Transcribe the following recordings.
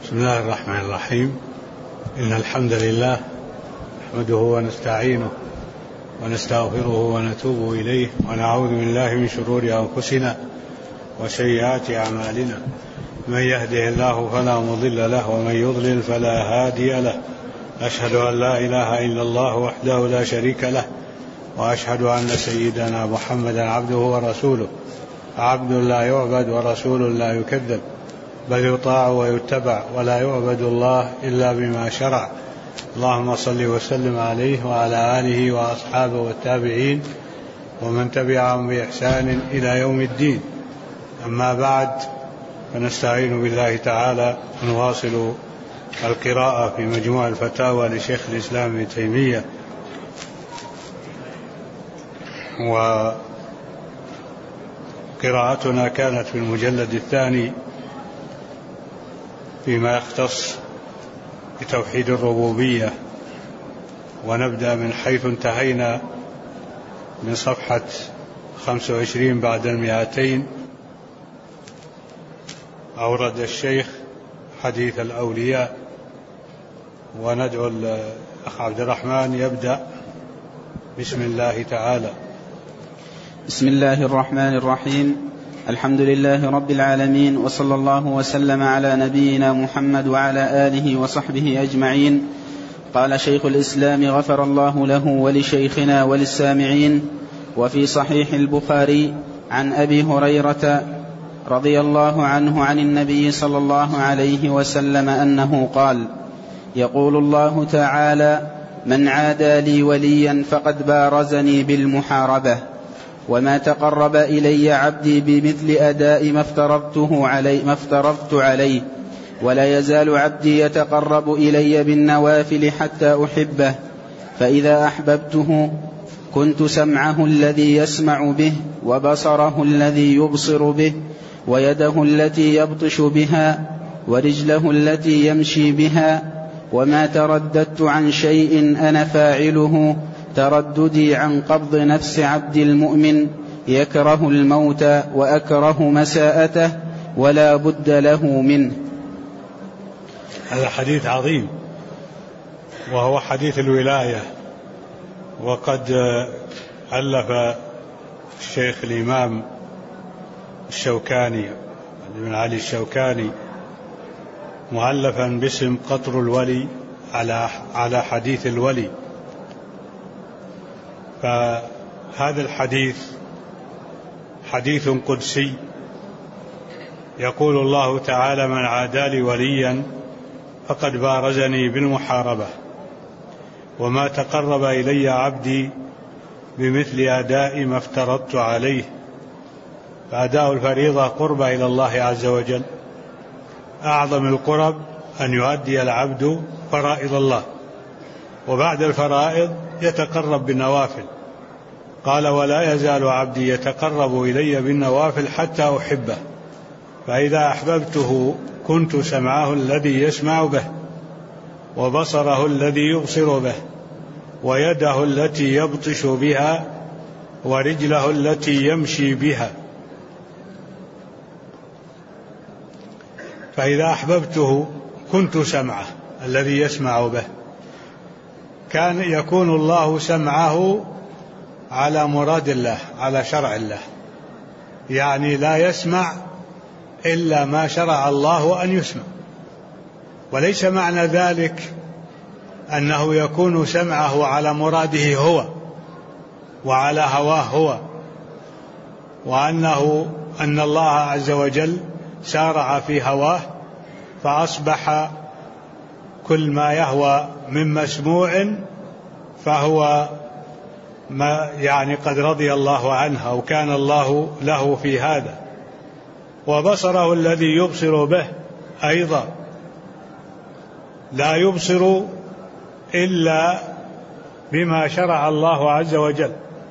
بسم الله الرحمن الرحيم. إن الحمد لله نحمده ونستعينه ونستغفره ونتوب إليه ونعوذ بالله من شرور أنفسنا وسيئات أعمالنا. من يهده الله فلا مضل له ومن يضلل فلا هادي له. أشهد أن لا إله إلا الله وحده لا شريك له، وأشهد أن سيدنا محمدا عبده ورسوله، عبد لا يعبد ورسول لا يكذب، بل يطاع ويتبع، ولا يعبد الله إلا بما شرع. اللهم صل وسلم عليه وعلى آله وأصحابه والتابعين ومن تبعهم بإحسان إلى يوم الدين. أما بعد، فنستعين بالله تعالى ونواصل القراءة في مجموع الفتاوى لشيخ الإسلام ابن تيمية، وقراءتنا كانت في المجلد الثاني فيما يختص بتوحيد الربوبية، ونبدأ من حيث انتهينا من صفحة 25 بعد 200. أورد الشيخ حديث الأولياء، وندعو الأخ عبد الرحمن يبدأ. بسم الله تعالى. بسم الله الرحمن الرحيم. الحمد لله رب العالمين، وصلى الله وسلم على نبينا محمد وعلى آله وصحبه أجمعين. قال شيخ الإسلام غفر الله له ولشيخنا وللسامعين: وفي صحيح البخاري عن أبي هريرة رضي الله عنه عن النبي صلى الله عليه وسلم أنه قال: يقول الله تعالى: من عادى لي وليا فقد بارزني بالمحاربة، وما تقرب إلي عبدي بمثل أداء ما افترضت عليه، ولا يزال عبدي يتقرب إلي بالنوافل حتى أحبه، فإذا أحببته كنت سمعه الذي يسمع به، وبصره الذي يبصر به، ويده التي يبطش بها، ورجله التي يمشي بها. وما ترددت عن شيء أنا فاعله ترددي عن قبض نفس عبد المؤمن، يكره الموت وأكره مساءته، ولا بد له منه. هذا حديث عظيم، وهو حديث الولاية. وقد ألف الشيخ الإمام الشوكاني بن علي الشوكاني مؤلفا باسم قطر الولي على حديث الولي. فهذا الحديث حديث قدسي، يقول الله تعالى: من عادى لي وليا فقد بارزني بالمحاربة، وما تقرب إلي عبدي بمثل أداء ما افترضت عليه. فأداء الفريضة قربة إلى الله عز وجل. أعظم القرب أن يؤدي العبد فرائض الله، وبعد الفرائض يتقرب بالنوافل. قال: ولا يزال عبدي يتقرب إلي بالنوافل حتى أحبه، فإذا أحببته كنت سمعه الذي يسمع به، وبصره الذي يبصر به، ويده التي يبطش بها، ورجله التي يمشي بها. فإذا أحببته كنت سمعه الذي يسمع به. كان يكون الله سمعه على مراد الله، على شرع الله، يعني لا يسمع إلا ما شرع الله أن يسمع. وليس معنى ذلك أنه يكون سمعه على مراده هو وعلى هواه هو، وأن الله عز وجل سارع في هواه، فأصبح كل ما يهوى من مسموع فهو ما يعني قد رضي الله عنه، أو كان الله له في هذا. وبصره الذي يبصر به أيضا لا يبصر إلا بما شرع الله عز وجل،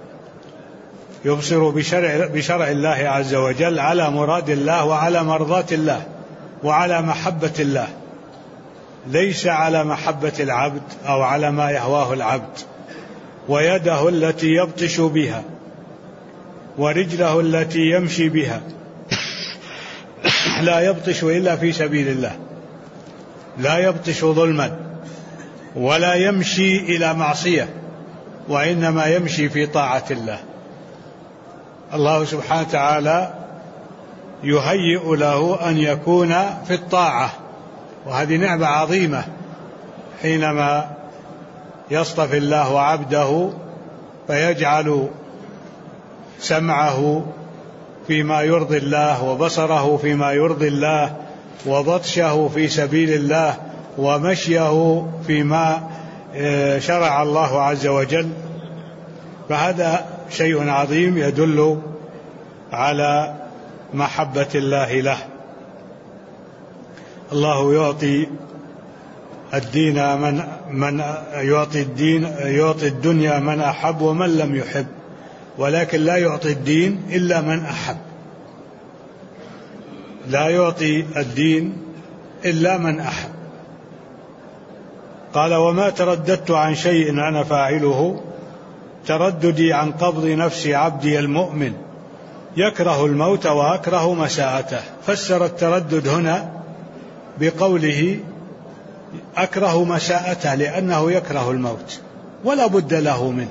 يبصر بشرع الله عز وجل على مراد الله وعلى مرضاة الله وعلى محبة الله، ليس على محبة العبد أو على ما يهواه العبد. ويده التي يبطش بها، ورجله التي يمشي بها، لا يبطش إلا في سبيل الله، لا يبطش ظلما ولا يمشي إلى معصية، وإنما يمشي في طاعة الله. الله سبحانه وتعالى يهيئ له أن يكون في الطاعة، وهذه نعمة عظيمة حينما يصطفي الله عبده فيجعل سمعه فيما يرضي الله، وبصره فيما يرضي الله، وبطشه في سبيل الله، ومشيه فيما شرع الله عز وجل. فهذا شيء عظيم يدل على محبة الله له. الله يعطي الدين من يعطي الدنيا من أحب ومن لم يحب، ولكن لا يعطي الدين إلا من أحب. لا يعطي الدين إلا من أحب. قال: وما ترددت عن شيء أنا فاعله ترددي عن قبض نفس عبدي المؤمن يكره الموت وأكره مساءته. فسر التردد هنا بقوله أكره مساءته، لأنه يكره الموت ولا بد له منه.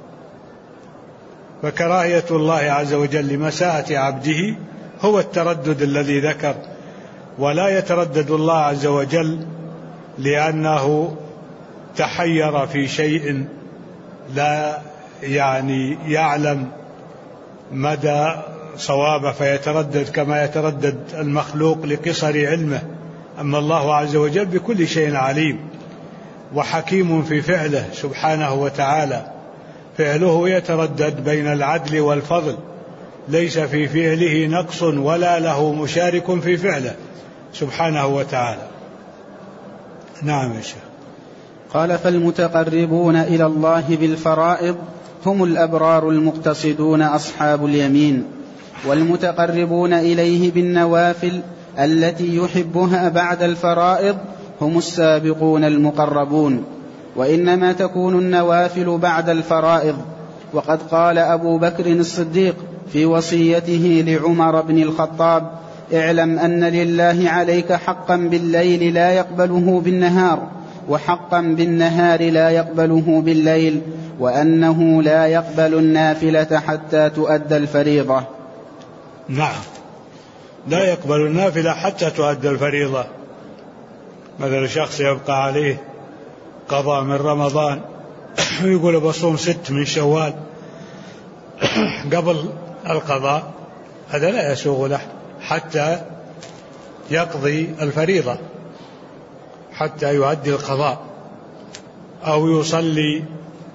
فكراهية الله عز وجل لمساءة عبده هو التردد الذي ذكر. ولا يتردد الله عز وجل لأنه تحير في شيء لا يعلم مدى صوابه فيتردد كما يتردد المخلوق لقصر علمه. أما الله عز وجل بكل شيء عليم وحكيم في فعله سبحانه وتعالى. فعله يتردد بين العدل والفضل، ليس في فعله نقص ولا له مشارك في فعله سبحانه وتعالى. نعم يا شيخ. قال: فالمتقربون إلى الله بالفرائض هم الأبرار المقتصدون أصحاب اليمين، والمتقربون إليه بالنوافل التي يحبها بعد الفرائض هم السابقون المقربون. وإنما تكون النوافل بعد الفرائض. وقد قال أبو بكر الصديق في وصيته لعمر بن الخطاب: اعلم أن لله عليك حقا بالليل لا يقبله بالنهار، وحقا بالنهار لا يقبله بالليل، وأنه لا يقبل النافلة حتى تؤدى الفريضة. نعم، لا يقبل النافلة حتى تؤدى الفريضة. مثل شخص يبقى عليه قضاء من رمضان ويقول بصوم 6 من شوال قبل القضاء، هذا لا يسوغ له حتى يقضي الفريضة، حتى يؤدي القضاء، أو يصلي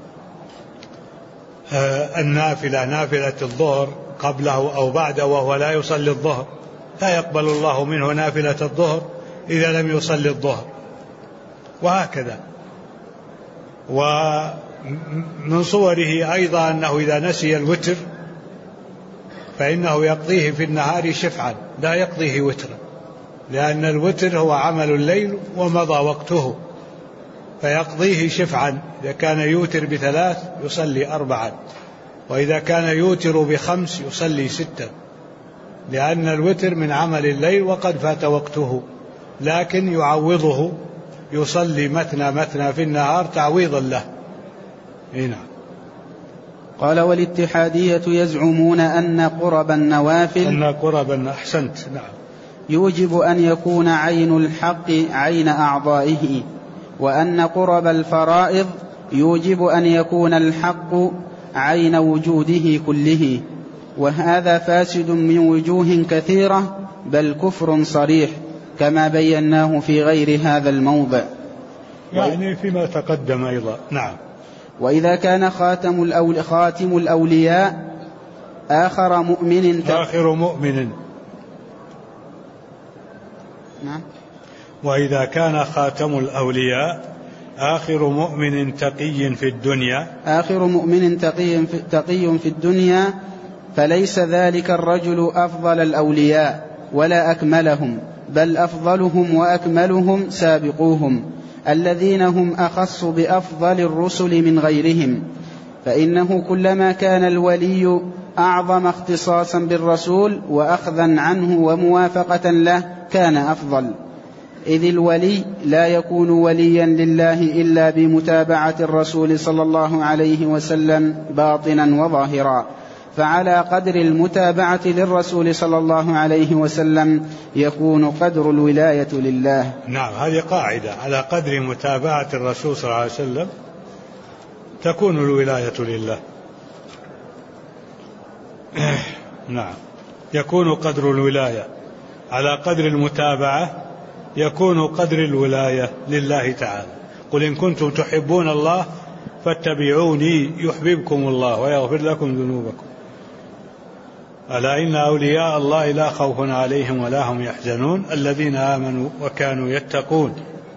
النافلة نافلة الظهر قبله أو بعده وهو لا يصلي الظهر، لا يقبل الله منه نافلة الظهر إذا لم يصلي الظهر، وهكذا. ومن صوره أيضا أنه إذا نسي الوتر فإنه يقضيه في النهار شفعا لا يقضيه وترا، لأن الوتر هو عمل الليل ومضى وقته، فيقضيه شفعا. إذا كان يوتر ب3 يصلي 4، وإذا كان يوتر ب5 يصلي 6، لأن الوتر من عمل الليل وقد فات وقته، لكن يعوضه، يصلي مثنى مثنى في النهار تعويضا له. هنا قال: والاتحادية يزعمون أن قرب النوافل أحسنت، نعم، يوجب أن يكون عين الحق عين أعضائه، وأن قرب الفرائض يوجب أن يكون الحق عين وجوده كله، وهذا فاسد من وجوه كثيرة، بل كفر صريح كما بيناه في غير هذا الموضع، يعني فيما تقدم أيضا. نعم. وإذا كان خاتم الأولياء آخر مؤمن نعم. وإذا كان خاتم الأولياء آخر مؤمن تقي في الدنيا فليس ذلك الرجل أفضل الأولياء ولا أكملهم، بل أفضلهم وأكملهم سابقوهم الذين هم أخص بأفضل الرسل من غيرهم. فإنه كلما كان الولي أعظم اختصاصا بالرسول وأخذا عنه وموافقة له كان أفضل. إذ الولي لا يكون وليا لله إلا بمتابعة الرسول صلى الله عليه وسلم باطنا وظاهرا، فعلى قدر المتابعة للرسول صلى الله عليه وسلم يكون قدر الولاية لله. نعم، هذه قاعدة، على قدر متابعة الرسول صلى الله عليه وسلم تكون الولاية لله. نعم، يكون قدر الولاية على قدر المتابعة، يكون قدر الولاية لله تعالى. قل إن كنتم تحبون الله فاتبعوني يحببكم الله ويغفر لكم ذنوبكم، ألا إن أولياء الله لا خوف عليهم ولا هم يحزنون الذين آمنوا وكانوا يتقون.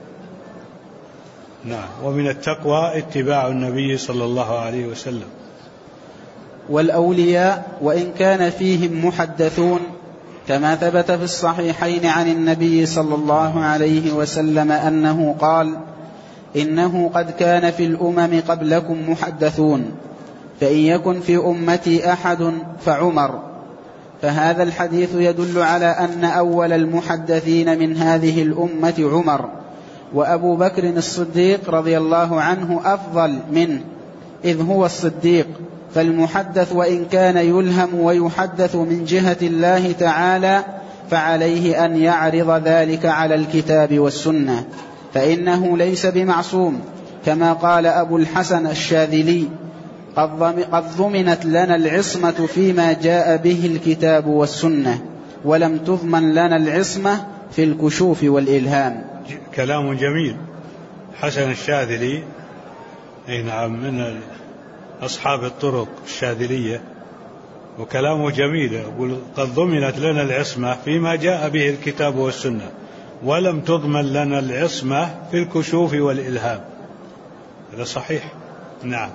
نعم، ومن التقوى اتباع النبي صلى الله عليه وسلم. والأولياء وإن كان فيهم محدثون، كما ثبت في الصحيحين عن النبي صلى الله عليه وسلم أنه قال: إنه قد كان في الأمم قبلكم محدثون، فإن يكن في أمتي أحد فعمر. فهذا الحديث يدل على أن أول المحدثين من هذه الأمة عمر، وأبو بكر الصديق رضي الله عنه أفضل منه، إذ هو الصديق. فالمحدث وإن كان يلهم ويحدث من جهة الله تعالى فعليه أن يعرض ذلك على الكتاب والسنة، فإنه ليس بمعصوم، كما قال أبو الحسن الشاذلي: قد ضمنت لنا العصمة فيما جاء به الكتاب والسنة، ولم تضمن لنا العصمة في الكشوف والإلهام. كلام جميل. حسن الشاذلي نعم من أصحاب الطرق الشاذلية، وكلامه جميل، يقول: قد ضمنت لنا العصمة فيما جاء به الكتاب والسنة، ولم تضمن لنا العصمة في الكشوف والإلهام. هذا صحيح. نعم.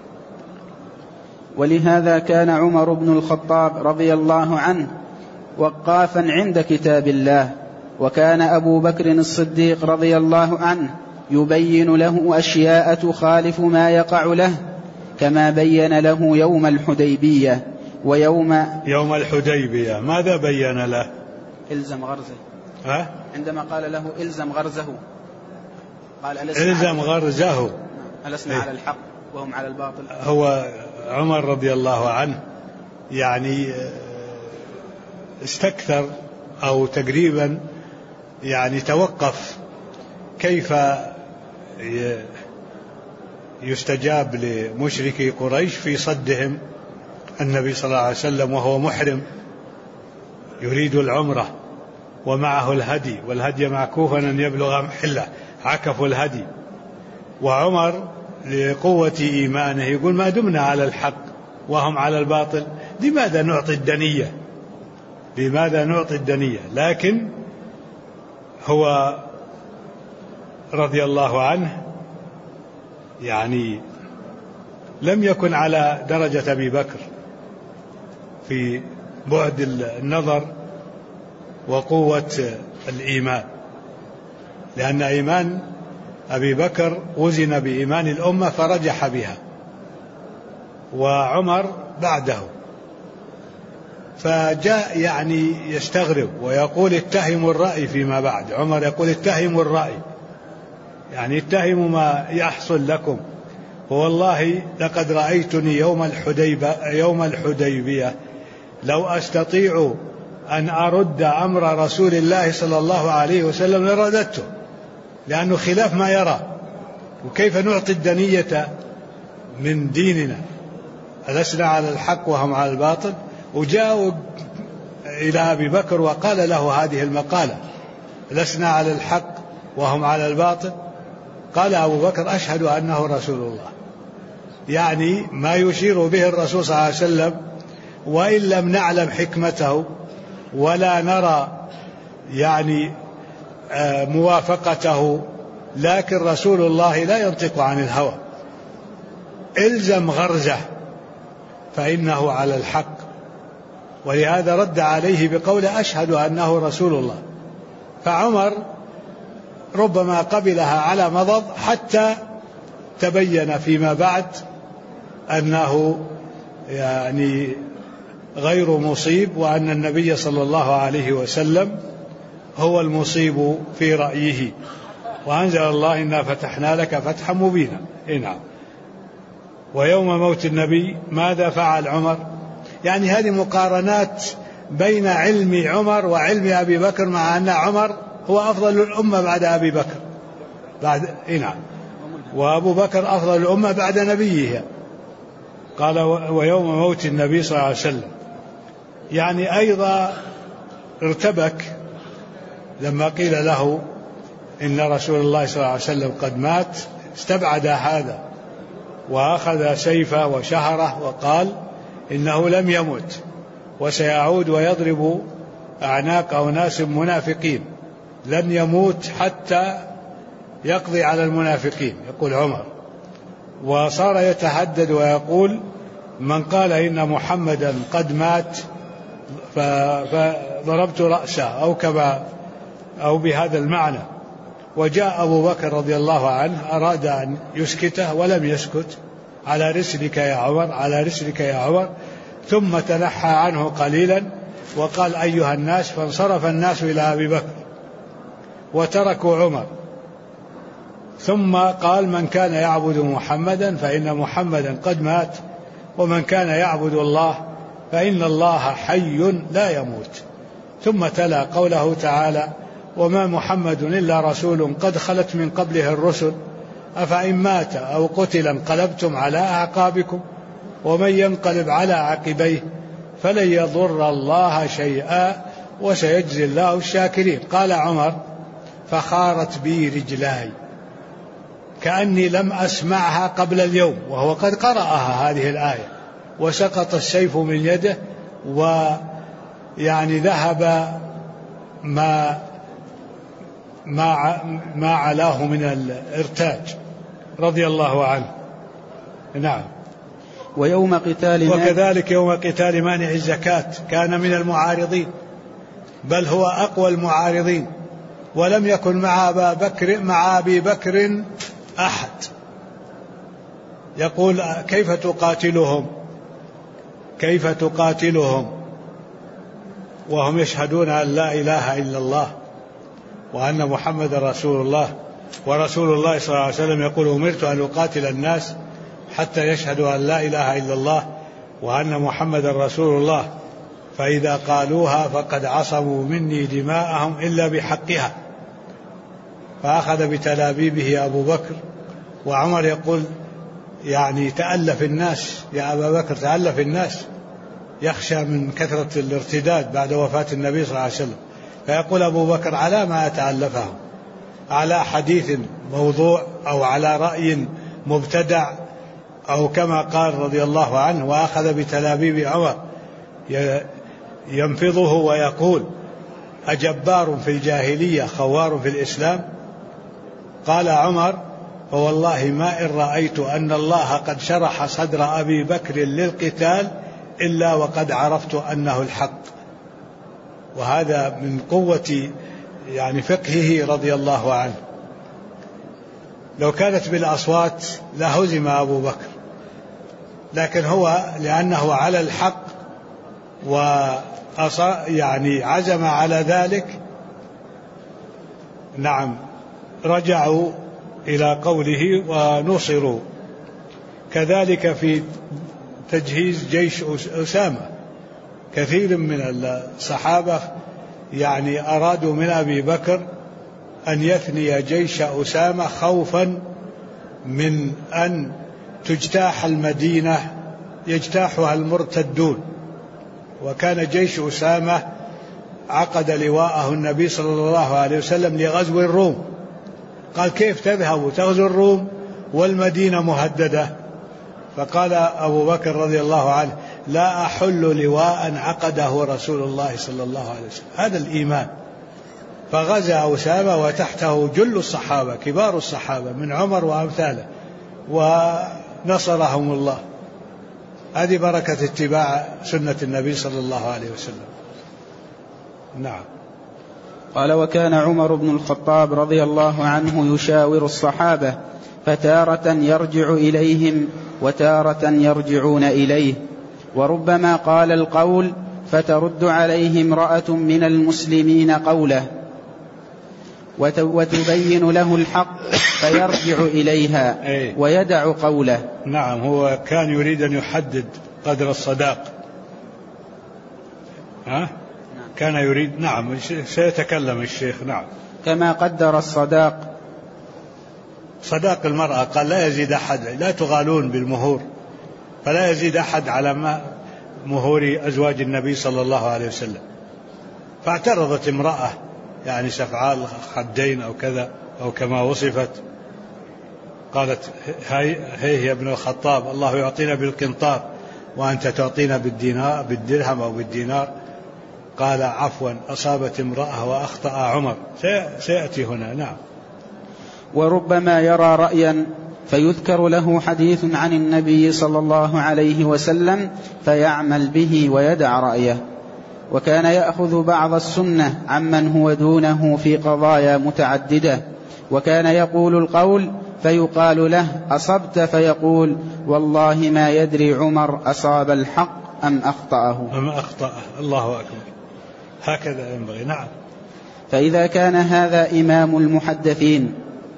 ولهذا كان عمر بن الخطاب رضي الله عنه وقافا عند كتاب الله، وكان أبو بكر الصديق رضي الله عنه يبين له أشياء تخالف ما يقع له، كما بين له يوم الحديبية يوم الحديبية. ماذا بين له؟ إلزم غرزه. عندما قال له إلزم غرزه قال: إلزم غرزه، ألسنا على الحق وهم على الباطل. هو عمر رضي الله عنه يعني استكثر أو تقريبا يعني توقف كيف يستجاب لمشركي قريش في صدهم النبي صلى الله عليه وسلم وهو محرم يريد العمرة ومعه الهدي، والهدي معكوفا أن يبلغ محله، عكفوا الهدي. وعمر لقوة إيمانه يقول: ما دمنا على الحق وهم على الباطل لماذا نعطي الدنية؟ لماذا نعطي الدنية؟ لكن هو رضي الله عنه يعني لم يكن على درجة أبي بكر في بعد النظر وقوة الإيمان، لأن إيمان أبي بكر وزن بإيمان الأمة فرجح بها، وعمر بعده. فجاء يعني يستغرب ويقول: اتهموا الرأي فيما بعد. عمر يقول: اتهموا الرأي، يعني اتهموا ما يحصل لكم. والله لقد رأيتني يوم الحديبية لو أستطيع أن أرد أمر رسول الله صلى الله عليه وسلم لرددته، لأنه خلاف ما يرى. وكيف نعطي الدنية من ديننا؟ ألسنا على الحق وهم على الباطل؟ وجاءوا إلى أبي بكر وقال له هذه المقالة: لسنا على الحق وهم على الباطل. قال أبو بكر: أشهد أنه رسول الله. يعني ما يشير به الرسول صلى الله عليه وسلم، وإن لم نعلم حكمته ولا نرى يعني موافقته، لكن رسول الله لا ينطق عن الهوى. إلزم غرزه فإنه على الحق. ولهذا رد عليه بقول: أشهد أنه رسول الله. فعمر ربما قبلها على مضض حتى تبين فيما بعد أنه يعني غير مصيب، وأن النبي صلى الله عليه وسلم هو المصيب في رأيه. وأنزل الله إنا فتحنا لك فتحا مبينا. نعم. ويوم موت النبي ماذا فعل عمر؟ يعني هذه مقارنات بين علم عمر وعلم أبي بكر، مع أن عمر هو أفضل الأمة بعد أبي بكر نعم، وأبو بكر أفضل الأمة بعد نبيه. قال ويوم موت النبي صلى الله عليه وسلم، يعني أيضا ارتبك لما قيل له إن رسول الله صلى الله عليه وسلم قد مات، استبعد هذا وأخذ سيفه وشهره وقال إنه لم يمت وسيعود ويضرب أعناق أناس منافقين، لن يموت حتى يقضي على المنافقين، يقول عمر. وصار يتهدد ويقول من قال إن محمدا قد مات فضربت رأسه أو بهذا المعنى. وجاء أبو بكر رضي الله عنه أراد أن يسكته ولم يسكت. على رسلك يا عمر، على رسلك يا عمر. ثم تنحى عنه قليلا وقال أيها الناس، فانصرف الناس إلى أبي بكر وتركوا عمر. ثم قال من كان يعبد محمدا فإن محمدا قد مات، ومن كان يعبد الله فإن الله حي لا يموت. ثم تلا قوله تعالى وما محمد إلا رسول قد خلت من قبله الرسل أفإن مات أو قتل انقلبتم على أعقابكم ومن ينقلب على عقبيه فلن يضر الله شيئا وسيجزي الله الشاكرين. قال عمر فخارت بي رجلاي كأني لم أسمعها قبل اليوم، وهو قد قرأها هذه الآية، وسقط السيف من يده ويعني ذهب ما علاه من الارتاج رضي الله عنه. نعم. ويوم قتال وكذلك يوم قتال مانع الزكاة كان من المعارضين، بل هو أقوى المعارضين، ولم يكن مع أبي بكر أحد. يقول كيف تقاتلهم وهم يشهدون أن لا إله إلا الله وأن محمد رسول الله، ورسول الله صلى الله عليه وسلم يقول أمرت أن أقاتل الناس حتى يشهدوا أن لا إله إلا الله وأن محمد رسول الله، فإذا قالوها فقد عصموا مني دماءهم إلا بحقها. فأخذ بتلابيبه أبو بكر، وعمر يقول يعني تألف الناس يا أبا بكر، تألف الناس، يخشى من كثرة الارتداد بعد وفاة النبي صلى الله عليه وسلم. فيقول أبو بكر على ما أتألفهم، على حديث موضوع أو على رأي مبتدع، أو كما قال رضي الله عنه وأخذ بتلابيب عمر ينفضه ويقول أجبار في الجاهلية خوار في الإسلام. قال عمر فوالله ما إن رأيت أن الله قد شرح صدر أبي بكر للقتال إلا وقد عرفت أنه الحق. وهذا من قوة يعني فقهه رضي الله عنه. لو كانت بالأصوات لهزم أبو بكر، لكن هو لأنه على الحق يعني عزم على ذلك. نعم. رجعوا إلى قوله ونصروا. كذلك في تجهيز جيش أسامة، كثير من الصحابة يعني أرادوا من أبي بكر أن يثني جيش أسامة خوفا من أن تجتاح المدينة يجتاحها المرتدون. وكان جيش أسامة عقد لواءه النبي صلى الله عليه وسلم لغزو الروم، قال كيف تذهب تغزو الروم والمدينة مهددة؟ فقال أبو بكر رضي الله عنه لا أحل لواء عقده رسول الله صلى الله عليه وسلم. هذا الإيمان. فغزا أسامة وتحته جل الصحابة كبار الصحابة من عمر وأمثاله، ونصرهم الله. هذه بركة اتباع سنة النبي صلى الله عليه وسلم. نعم. قال وكان عمر بن الخطاب رضي الله عنه يشاور الصحابة، فتارة يرجع إليهم وتارة يرجعون إليه، وربما قال القول فترد عليه امرأة من المسلمين قوله، وتبين له الحق فيرجع إليها ويدع قوله. نعم، هو كان يريد أن يحدد قدر الصداق. كان يريد، نعم سيتكلم الشيخ. نعم، كما قدر الصداق، صداق المرأة قال لا يزيد أحد، لا تغالون بالمهور، فلا يزيد أحد على مهور أزواج النبي صلى الله عليه وسلم. فاعترضت امرأة يعني سفعاء الخدين أو كذا أو كما وصفت، قالت هي يا ابن الخطاب، الله يعطينا بالقنطار وأنت تعطينا بالدرهم أو بالدينار. قال عفوا، أصابت امرأة وأخطأ عمر، سيأتي هنا. نعم. وربما يرى رأيا فيذكر له حديث عن النبي صلى الله عليه وسلم فيعمل به ويدع رأيه. وكان يأخذ بعض السنة عمن هو دونه في قضايا متعددة، وكان يقول القول فيقال له أصبت، فيقول والله ما يدري عمر أصاب الحق أم أخطأه. الله أكبر، هكذا ينبغي. نعم. فإذا كان هذا إمام المحدثين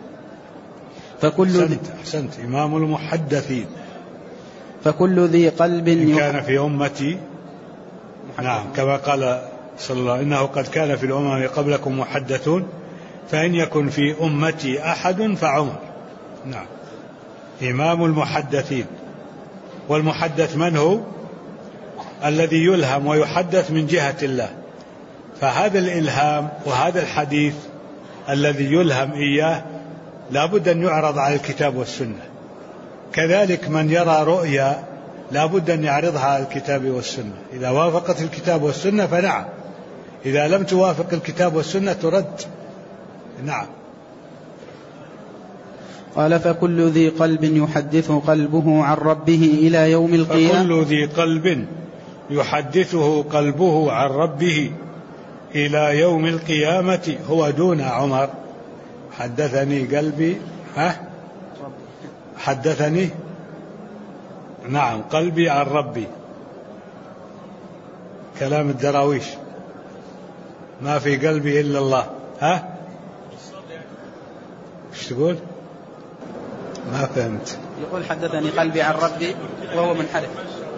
أحسنت إمام المحدثين، فكل ذي قلب إن كان في أمتي، نعم كما قال صلى الله عليه وسلم إنه قد كان في الأمم قبلكم محدثون فإن يكن في أمتي أحد فعمر. نعم، إمام المحدثين. والمحدث من هو؟ الذي يلهم ويحدث من جهة الله. فهذا الإلهام وهذا الحديث الذي يلهم إياه لا بد أن يعرض على الكتاب والسنة. كذلك من يرى رؤيا لا بد أن يعرضها على الكتاب والسنة. إذا وافقت الكتاب والسنة فنعم، إذا لم توافق الكتاب والسنة ترد. نعم. قال فكل ذي قلب يحدثه قلبه عن ربه إلى يوم القيامة. فكل ذي قلب يحدثه قلبه عن ربه إلى يوم القيامة هو دون عمر. حدثني قلبي، حدثني، نعم، قلبي عن ربي. كلام الدراويش، ما في قلبي إلا الله. ايش تقول؟ ما فهمت. يقول حدثني قلبي عن ربي وهو منحرف.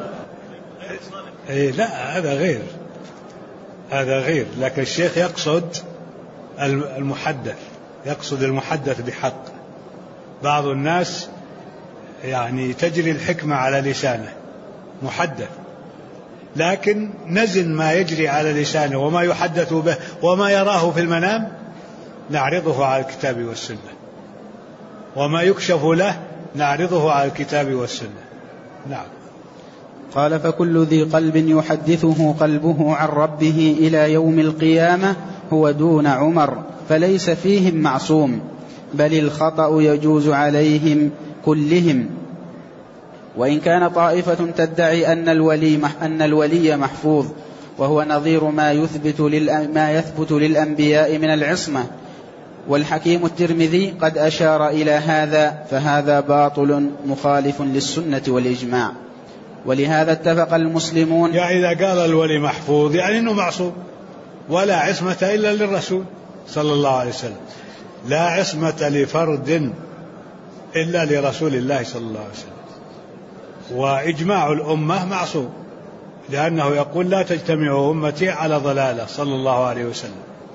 لا، هذا غير. لكن الشيخ يقصد المحدث، يقصد المحدث بحق. بعض الناس يعني تجري الحكمة على لسانه، محدث، لكن نزن ما يجري على لسانه وما يحدث به وما يراه في المنام نعرضه على الكتاب والسنة، وما يكشف له نعرضه على الكتاب والسنة. نعم. قال فكل ذي قلب يحدثه قلبه عن ربه إلى يوم القيامة هو دون عمر، فليس فيهم معصوم، بل الخطأ يجوز عليهم كلهم. وإن كان طائفة تدعي أن الولي محفوظ، وهو نظير ما يثبت للأنبياء من العصمة، والحكيم الترمذي قد أشار إلى هذا، فهذا باطل مخالف للسنة والإجماع. ولهذا اتفق المسلمون. يعني إذا قال الولي محفوظ يعني أنه معصوم، ولا عصمة إلا للرسول صلى الله عليه وسلم، لا عصمة لفرد إلا لرسول الله صلى الله عليه وسلم. وإجماع الأمة معصوم، لأنه يقول لا تجتمع أمتي على ضلالة صلى الله عليه وسلم.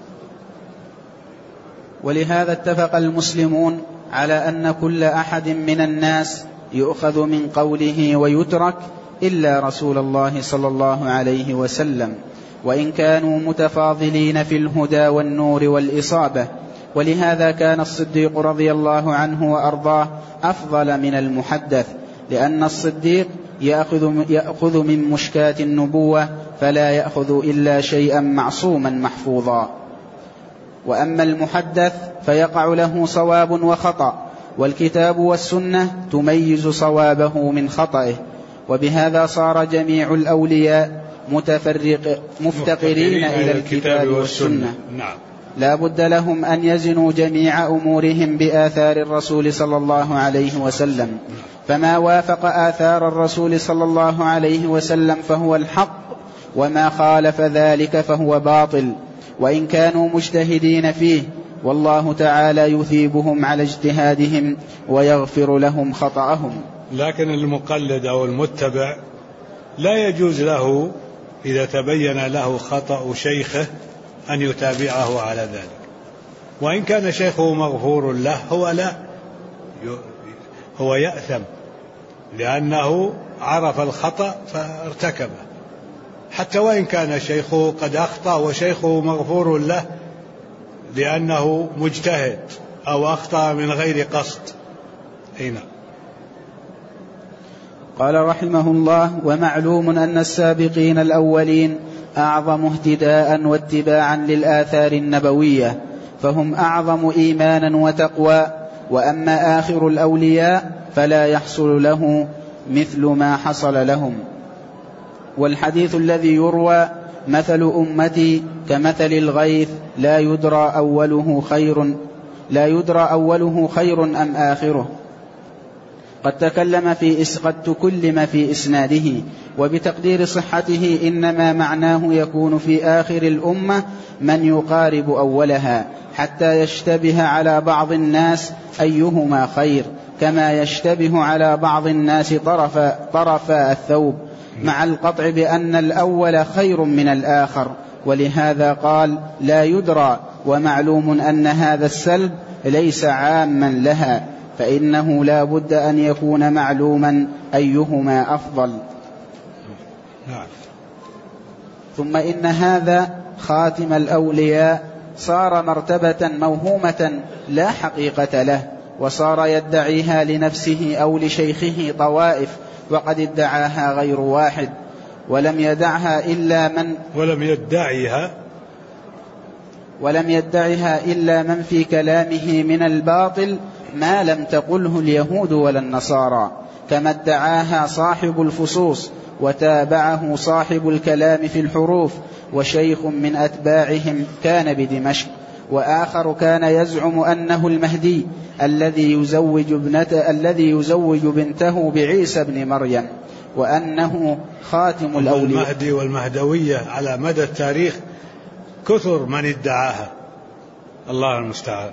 ولهذا اتفق المسلمون على أن كل أحد من الناس يؤخذ من قوله ويترك إلا رسول الله صلى الله عليه وسلم، وإن كانوا متفاضلين في الهدى والنور والإصابة. ولهذا كان الصديق رضي الله عنه وأرضاه أفضل من المحدث، لأن الصديق يأخذ من مشكاة النبوة، فلا يأخذ إلا شيئا معصوما محفوظا. وأما المحدث فيقع له صواب وخطأ، والكتاب والسنة تميز صوابه من خطئه. وبهذا صار جميع الأولياء مفتقرين إلى الكتاب والسنة. نعم. لا بد لهم أن يزنوا جميع أمورهم بآثار الرسول صلى الله عليه وسلم، فما وافق آثار الرسول صلى الله عليه وسلم فهو الحق، وما خالف ذلك فهو باطل، وإن كانوا مجتهدين فيه. والله تعالى يثيبهم على اجتهادهم ويغفر لهم خطأهم. لكن المقلد أو المتبع لا يجوز له إذا تبين له خطأ شيخه أن يتابعه على ذلك، وإن كان شيخه مغفور له هو يأثم لأنه عرف الخطأ فارتكبه، حتى وإن كان شيخه قد أخطأ وشيخه مغفور له لأنه مجتهد أو أخطأ من غير قصد. هنا قال رحمه الله: ومعلوم أن السابقين الأولين أعظم اهتداء واتباعا للآثار النبوية، فهم أعظم إيمانا وتقوى، وأما آخر الأولياء فلا يحصل له مثل ما حصل لهم. والحديث الذي يروى: مثل أمتي كمثل الغيث لا يدرى أوله خير أم آخره، قد تكلم في إسناده، وبتقدير صحته إنما معناه يكون في آخر الأمة من يقارب أولها، حتى يشتبه على بعض الناس أيهما خير، كما يشتبه على بعض الناس طرف الثوب، مع القطع بأن الأول خير من الآخر. ولهذا قال: لا يدرى. ومعلوم أن هذا السلب ليس عاما لها، فإنه لا بد أن يكون معلوما أيهما أفضل. ثم إن هذا خاتم الأولياء صار مرتبة موهومة لا حقيقة له، وصار يدعيها لنفسه أو لشيخه طوائف، وقد ادعاها غير واحد، ولم يدعها إلا من في كلامه من الباطل ما لم تقله اليهود ولا النصارى، كما ادعاها صاحب الفصوص وتابعه صاحب الكلام في الحروف، وشيخ من أتباعهم كان بدمشق، وآخر كان يزعم أنه المهدي الذي يزوج بنته بعيسى بن مريم، وأنه خاتم الأولياء. المهدي والمهدوية على مدى التاريخ كثر من ادعاها، الله المستعان.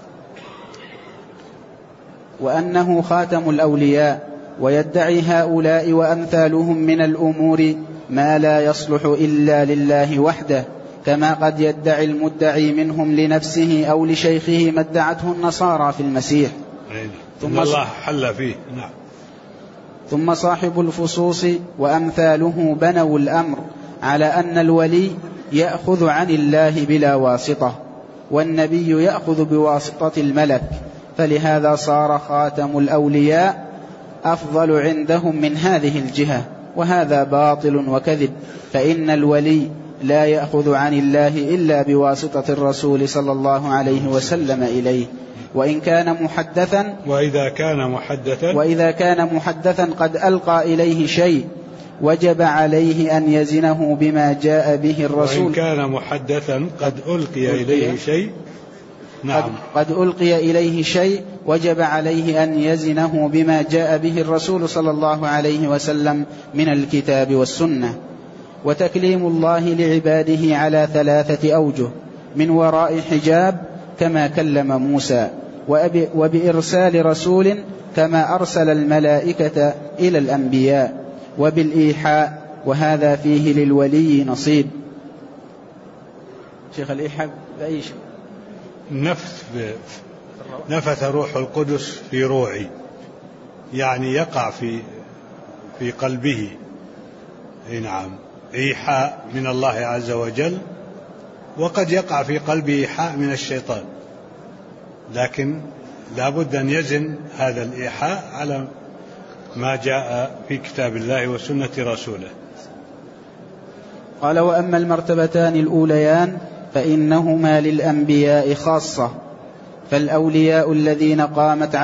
وأنه خاتم الأولياء، ويدعي هؤلاء وأمثالهم من الأمور ما لا يصلح إلا لله وحده، كما قد يدعي المدعي منهم لنفسه أو لشيخه ما ادعته النصارى في المسيح. ثم الله حل فيه. نعم. ثم صاحب الفصوص وأمثاله بنوا الأمر على أن الولي يأخذ عن الله بلا واسطة، والنبي يأخذ بواسطة الملك، فلهذا صار خاتم الأولياء أفضل عندهم من هذه الجهة، وهذا باطل وكذب، فإن الولي لا يأخذ عن الله إلا بواسطة الرسول صلى الله عليه وسلم إليه، وإن كان محدثا وإذا كان محدثا قد ألقى إليه شيء وجب عليه أن يزنه بما جاء به الرسول. وإن كان محدثا قد ألقي إليه شيء، نعم، قد ألقي إليه شيء وجب عليه أن يزنه بما جاء به الرسول صلى الله عليه وسلم من الكتاب والسنة. وتكليم الله لعباده على 3 أوجه: من وراء حجاب كما كلم موسى، وبإرسال رسول كما أرسل الملائكة إلى الأنبياء، وبالإيحاء، وهذا فيه للولي نصيب. شيخ الإيحاء بأي شيء؟ نفث روح القدس في روعي، يعني يقع في قلبه. نعم، إيحاء من الله عز وجل، وقد يقع في قلبه إيحاء من الشيطان، لكن لا بد أن يزن هذا الإيحاء على ما جاء في كتاب الله وسنة رسوله. قال: وأما المرتبتان الأوليان فإنهما للأنبياء خاصة، فالأولياء الذين قامت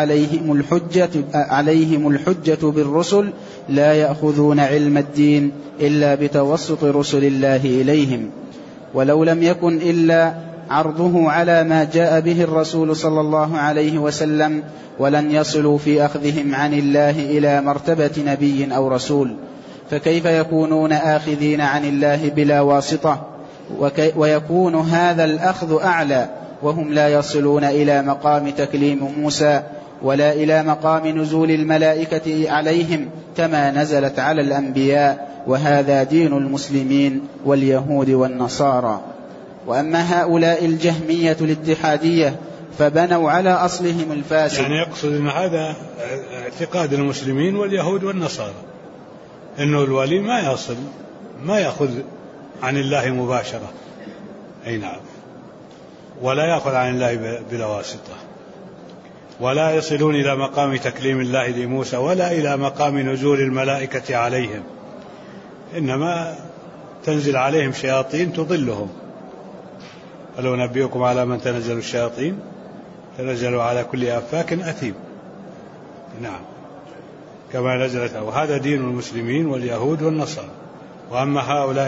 عليهم الحجة بالرسل لا يأخذون علم الدين إلا بتوسط رسل الله إليهم، ولو لم يكن إلا عرضه على ما جاء به الرسول صلى الله عليه وسلم ولن يصلوا في أخذهم عن الله إلى مرتبة نبي أو رسول، فكيف يكونون آخذين عن الله بلا واسطة؟ ويكون هذا الأخذ أعلى وهم لا يصلون إلى مقام تكليم موسى ولا إلى مقام نزول الملائكة عليهم كما نزلت على الأنبياء، وهذا دين المسلمين واليهود والنصارى. وأما هؤلاء الجهمية الاتحادية فبنوا على أصلهم الفاسد. يعني يقصد أن هذا اعتقاد المسلمين واليهود والنصارى، أنه الولي ما يصل، ما يأخذ عن الله مباشرة، أي نعم، ولا يأخذ عن الله بلا واسطة، ولا يصلون إلى مقام تكليم الله لموسى ولا إلى مقام نزول الملائكة عليهم، إنما تنزل عليهم شياطين تضلهم. ولو نبئكم على من تنزل الشياطين تنزلوا على كل أفاك أثيم، نعم، كما نزلت. وهذا دين المسلمين واليهود والنصارى. وأما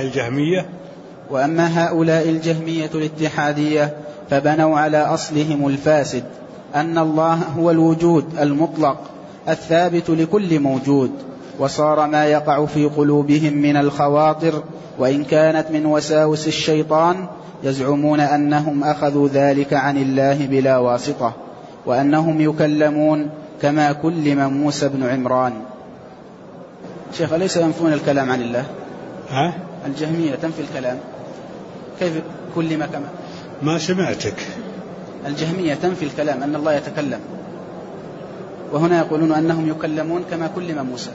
هؤلاء الجهمية الاتحادية فبنوا على أصلهم الفاسد أن الله هو الوجود المطلق الثابت لكل موجود، وصار ما يقع في قلوبهم من الخواطر وإن كانت من وساوس الشيطان يزعمون أنهم أخذوا ذلك عن الله بلا واسطة، وأنهم يكلمون كما كلم موسى بن عمران. شيخ، أليس ينفون الكلام عن الله؟ الجهمية تنفي الكلام، كيف كلم كما؟ ما سمعتك. الجهمية تنفي الكلام، أن الله يتكلم، وهنا يقولون أنهم يكلمون كما كلم موسى.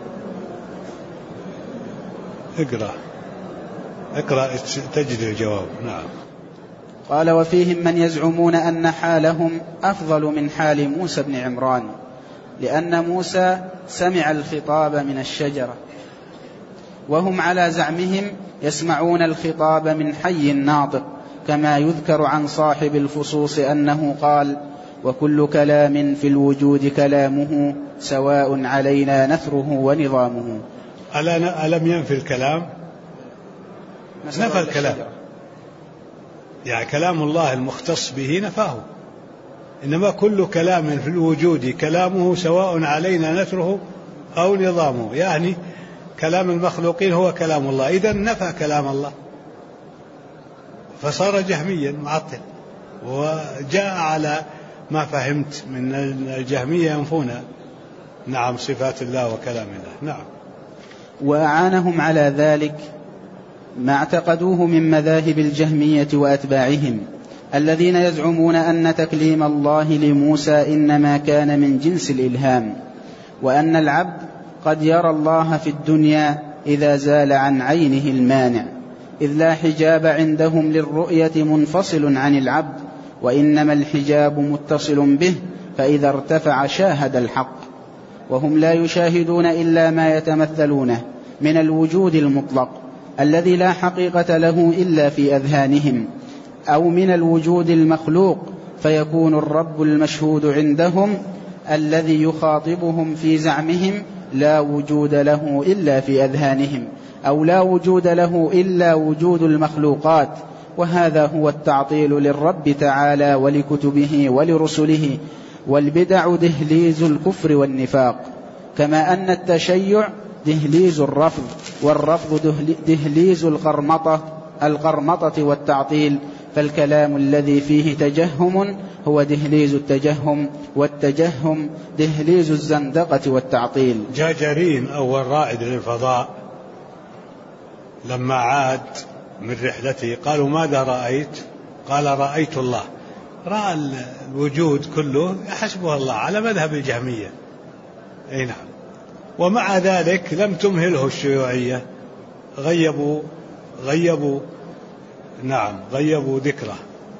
اقرأ تجد الجواب. نعم. قال: وفيهم من يزعمون أن حالهم أفضل من حال موسى بن عمران، لأن موسى سمع الخطاب من الشجرة، وهم على زعمهم يسمعون الخطاب من حي ناطق، كما يذكر عن صاحب الفصوص أنه قال: وكل كلام في الوجود كلامه سواء علينا نثره ونظامه. ألم ينفي الكلام؟ نفى الكلام، يعني كلام الله المختص به نفاه، إنما كل كلام في الوجود كلامه سواء علينا نثره أو نظامه، يعني كلام المخلوقين هو كلام الله، إذن نفى كلام الله فصار جهميا معطل. وجاء على ما فهمت من الجهمية ينفون نعم صفات الله وكلام الله. نعم. وأعانهم على ذلك ما اعتقدوه من مذاهب الجهمية وأتباعهم الذين يزعمون أن تكليم الله لموسى إنما كان من جنس الإلهام، وأن العبد قد يرى الله في الدنيا إذا زال عن عينه المانع، إذ لا حجاب عندهم للرؤية منفصل عن العبد، وإنما الحجاب متصل به، فإذا ارتفع شاهد الحق. وهم لا يشاهدون إلا ما يتمثلونه من الوجود المطلق الذي لا حقيقة له إلا في أذهانهم، أو من الوجود المخلوق، فيكون الرب المشهود عندهم الذي يخاطبهم في زعمهم لا وجود له إلا في أذهانهم، أو لا وجود له إلا وجود المخلوقات، وهذا هو التعطيل للرب تعالى ولكتبه ولرسله. والبدع دهليز الكفر والنفاق، كما أن التشيع دهليز الرفض، والرفض دهليز القرمطة والتعطيل، فالكلام الذي فيه تجهم هو دهليز التجهم، والتجهم دهليز الزندقة والتعطيل. جاجرين أول رائد للفضاء لما عاد من رحلته قالوا: ماذا رأيت؟ قال: رأيت الله. رأى الوجود كله يحسبه الله على مذهب الجهمية، أي نعم. ومع ذلك لم تمهله الشيوعية، غيبوا ذكره،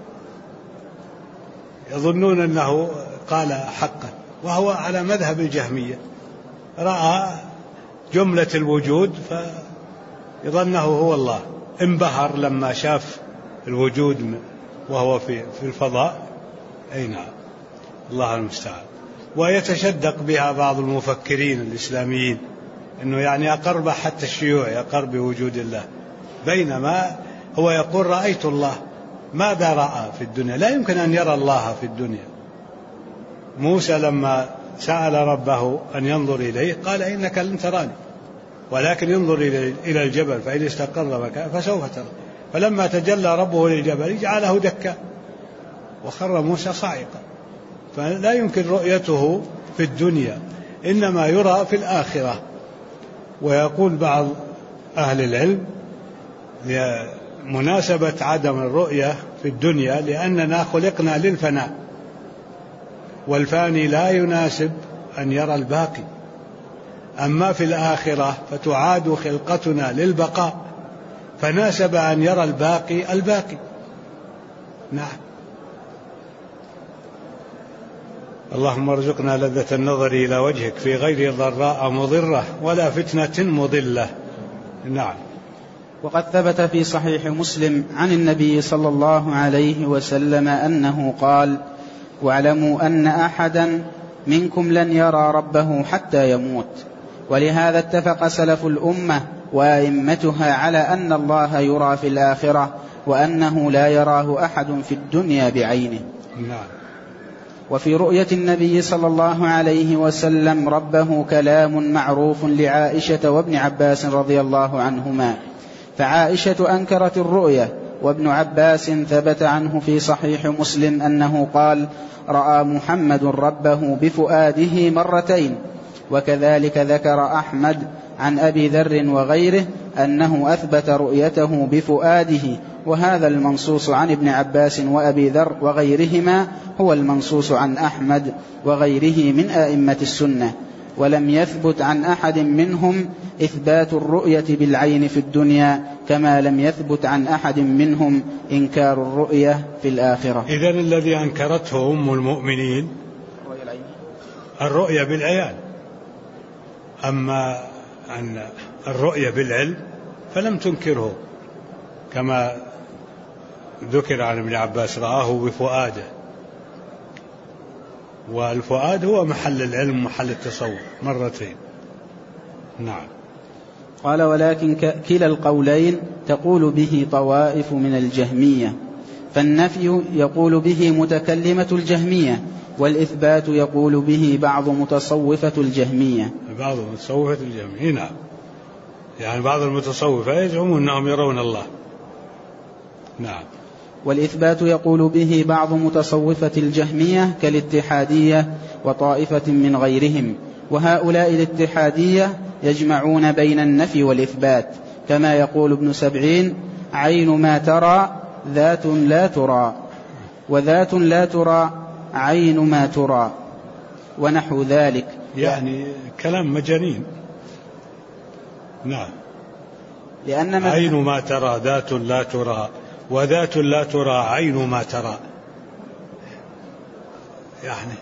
يظنون أنه قال حقا، وهو على مذهب الجهمية. رأى جملة الوجود فيظنه هو الله، انبهر لما شاف الوجود وهو في الفضاء، أي نعم، الله المستعان. ويتشدق بها بعض المفكرين الإسلاميين أنه يعني أقر حتى الشيوعي أقر بوجود الله، بينما هو يقول: رأيت الله. ماذا رأى في الدنيا؟ لا يمكن أن يرى الله في الدنيا. موسى لما سأل ربه أن ينظر إليه قال: إنك لن تراني، ولكن ينظر إلى الجبل فإن استقر مكانه فسوف ترى. فلما تجلى ربه للجبل جعله دكا، وخر موسى صاعقا، فلا يمكن رؤيته في الدنيا، إنما يرى في الآخرة. ويقول بعض أهل العلم لمناسبة عدم الرؤية في الدنيا لأننا خلقنا للفناء، والفاني لا يناسب أن يرى الباقي، أما في الآخرة فتعاد خلقتنا للبقاء، فناسب أن يرى الباقي الباقي. نعم. اللهم ارزقنا لذة النظر إلى وجهك في غير ضراء مضرة ولا فتنة مضلة. نعم. وقد ثبت في صحيح مسلم عن النبي صلى الله عليه وسلم أنه قال: واعلموا أن أحدا منكم لن يرى ربه حتى يموت. ولهذا اتفق سلف الأمة وأئمتها على أن الله يرى في الآخرة، وأنه لا يراه أحد في الدنيا بعينه. نعم. وفي رؤية النبي صلى الله عليه وسلم ربه كلام معروف لعائشة وابن عباس رضي الله عنهما، فعائشة أنكرت الرؤية، وابن عباس ثبت عنه في صحيح مسلم أنه قال: رأى محمد ربه بفؤاده مرتين. وكذلك ذكر أحمد عن أبي ذر وغيره أنه أثبت رؤيته بفؤاده، وهذا المنصوص عن ابن عباس وأبي ذر وغيرهما هو المنصوص عن أحمد وغيره من آئمة السنة، ولم يثبت عن أحد منهم إثبات الرؤية بالعين في الدنيا، كما لم يثبت عن أحد منهم إنكار الرؤية في الآخرة. إذن الذي أنكرته أم المؤمنين الرؤية بالعيان، أما عن الرؤية بالعلم فلم تنكره، كما ذكر عن ابن عباس رآه بفؤاده، والفؤاد هو محل العلم محل التصور مرتين. نعم. قال: ولكن كلا القولين تقول به طوائف من الجهمية، فالنفي يقول به متكلمة الجهمية، والإثبات يقول به بعض متصوفة الجهمية. بعض متصوفة الجهمية. نعم. يعني بعض المتصوفة يزعمون أنهم يرون الله. نعم. والإثبات يقول به بعض متصوفة الجهمية كالاتحادية وطائفة من غيرهم، وهؤلاء الاتحادية يجمعون بين النفي والإثبات، كما يقول ابن سبعين: عين ما ترى ذات لا ترى، وذات لا ترى عين ما ترى، ونحو ذلك. يعني كلام مجانين. نعم. لأن عين ما ترى ذات لا ترى، وذات لا ترى عين ما ترى، يعني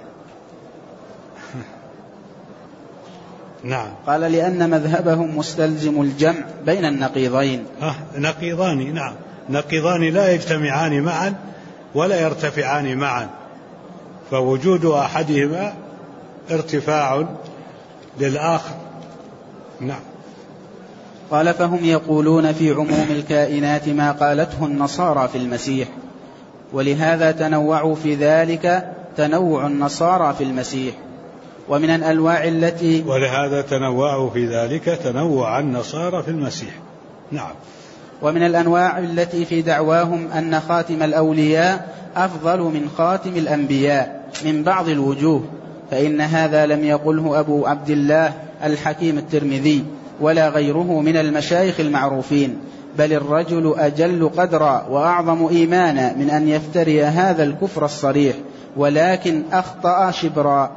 نعم. قال: لأن مذهبهم مستلزم الجمع بين النقيضين. نقيضان. نعم. نقيضان لا يجتمعان معا ولا يرتفعان معا، فوجود أحدهما ارتفاع للآخر. نعم. قال: فهم يقولون في عموم الكائنات ما قالته النصارى في المسيح، ولهذا تنوعوا في ذلك تنوع النصارى في المسيح. ومن الأنواع التي ولهذا تنوعوا في ذلك تنوع النصارى في المسيح. نعم. ومن الأنواع التي في دعواهم أن خاتم الأولياء أفضل من خاتم الأنبياء من بعض الوجوه، فإن هذا لم يقله أبو عبد الله الحكيم الترمذي ولا غيره من المشايخ المعروفين، بل الرجل أجل قدرا وأعظم إيمانا من أن يفتري هذا الكفر الصريح، ولكن أخطأ شبرا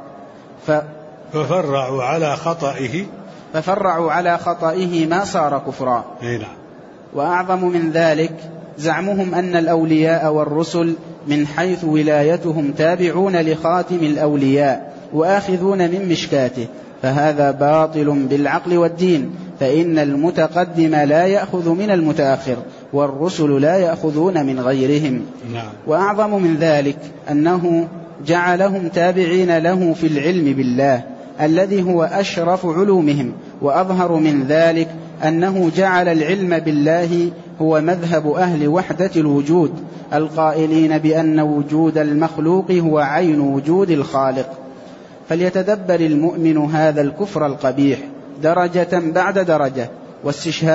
ففرعوا على خطئه ما صار كفرا. وأعظم من ذلك زعمهم أن الأولياء والرسل من حيث ولايتهم تابعون لخاتم الأولياء وآخذون من مشكاته، فهذا باطل بالعقل والدين، فإن المتقدم لا يأخذ من المتأخر، والرسل لا يأخذون من غيرهم. وأعظم من ذلك أنه جعلهم تابعين له في العلم بالله الذي هو أشرف علومهم، وأظهر من ذلك أنه جعل العلم بالله هو مذهب أهل وحدة الوجود القائلين بأن وجود المخلوق هو عين وجود الخالق. فليتدبر المؤمن هذا الكفر القبيح درجة بعد درجة،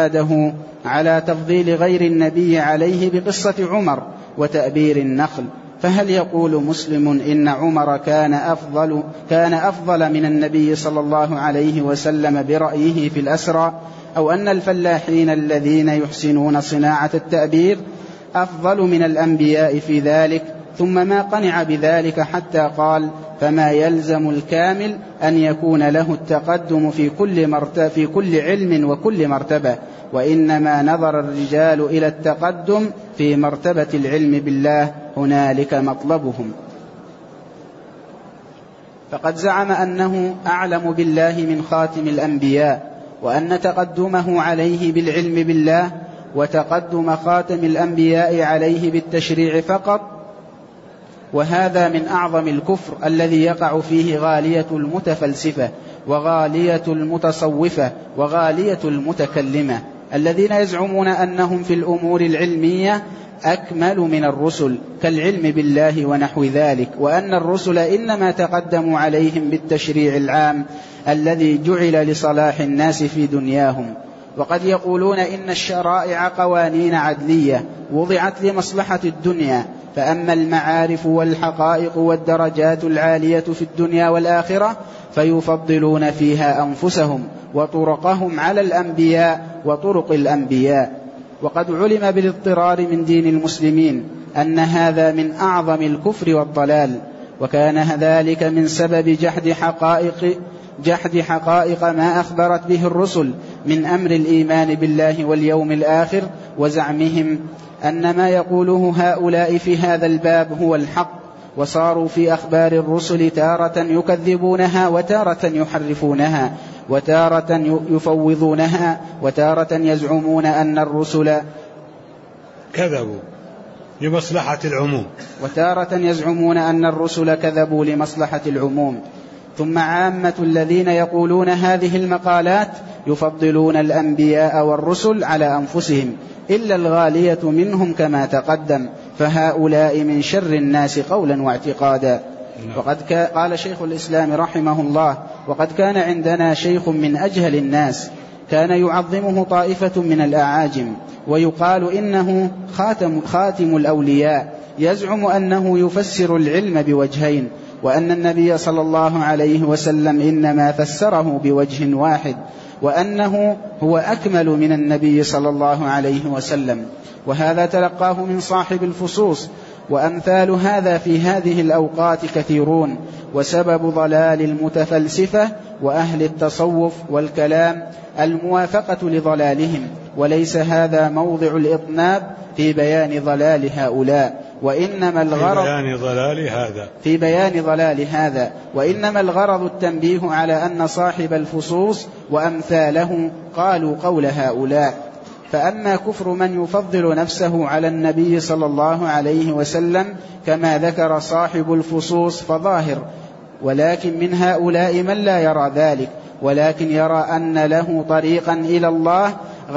واستشهاده على تفضيل غير النبي عليه بقصة عمر وتأبير النخل فهل يقول مسلم إن عمر كان أفضل من النبي صلى الله عليه وسلم برأيه في الأسرى، أو أن الفلاحين الذين يحسنون صناعة التأبير أفضل من الأنبياء في ذلك؟ ثم ما قنع بذلك حتى قال: فما يلزم الكامل أن يكون له التقدم في كل علم وكل مرتبة، وإنما نظر الرجال إلى التقدم في مرتبة العلم بالله، هنالك مطلبهم. فقد زعم أنه أعلم بالله من خاتم الأنبياء، وأن تقدمه عليه بالعلم بالله وتقدم خاتم الأنبياء عليه بالتشريع فقط، وهذا من أعظم الكفر الذي يقع فيه غالية المتفلسفة وغالية المتصوفة وغالية المتكلمة، الذين يزعمون أنهم في الأمور العلمية أكمل من الرسل كالعلم بالله ونحو ذلك، وأن الرسل إنما تقدموا عليهم بالتشريع العام الذي جعل لصلاح الناس في دنياهم. وقد يقولون إن الشرائع قوانين عدلية وضعت لمصلحة الدنيا، فأما المعارف والحقائق والدرجات العالية في الدنيا والآخرة فيفضلون فيها أنفسهم وطرقهم على الأنبياء وطرق الأنبياء. وقد علم بالاضطرار من دين المسلمين أن هذا من أعظم الكفر والضلال، وكان ذلك من سبب جحد حقائق ما أخبرت به الرسل من أمر الإيمان بالله واليوم الآخر، وزعمهم أن ما يقوله هؤلاء في هذا الباب هو الحق، وصاروا في أخبار الرسل تارة يكذبونها وتارة يحرفونها وتارة يفوضونها وتارة يزعمون أن الرسل كذبوا لمصلحة العموم، وتارة يزعمون أن الرسل كذبوا لمصلحة العموم. ثم عامة الذين يقولون هذه المقالات يفضلون الأنبياء والرسل على أنفسهم، إلا الغالية منهم كما تقدم، فهؤلاء من شر الناس قولا واعتقادا. وقد قال شيخ الإسلام رحمه الله: وقد كان عندنا شيخ من أجهل الناس كان يعظمه طائفة من الأعاجم، ويقال إنه خاتم الأولياء، يزعم أنه يفسر العلم بوجهين، وأن النبي صلى الله عليه وسلم إنما فسره بوجه واحد، وأنه هو أكمل من النبي صلى الله عليه وسلم. وهذا تلقاه من صاحب الفصوص، وأمثال هذا في هذه الأوقات كثيرون، وسبب ضلال المتفلسفة وأهل التصوف والكلام الموافقة لضلالهم، وليس هذا موضع الإطناب في بيان ضلال هؤلاء، وإنما الغرض في بيان ضلال هذا، وإنما الغرض التنبيه على أن صاحب الفصوص وأمثاله قالوا قول هؤلاء. فأما كفر من يفضل نفسه على النبي صلى الله عليه وسلم كما ذكر صاحب الفصوص فظاهر، ولكن من هؤلاء من لا يرى ذلك، ولكن يرى أن له طريقا إلى الله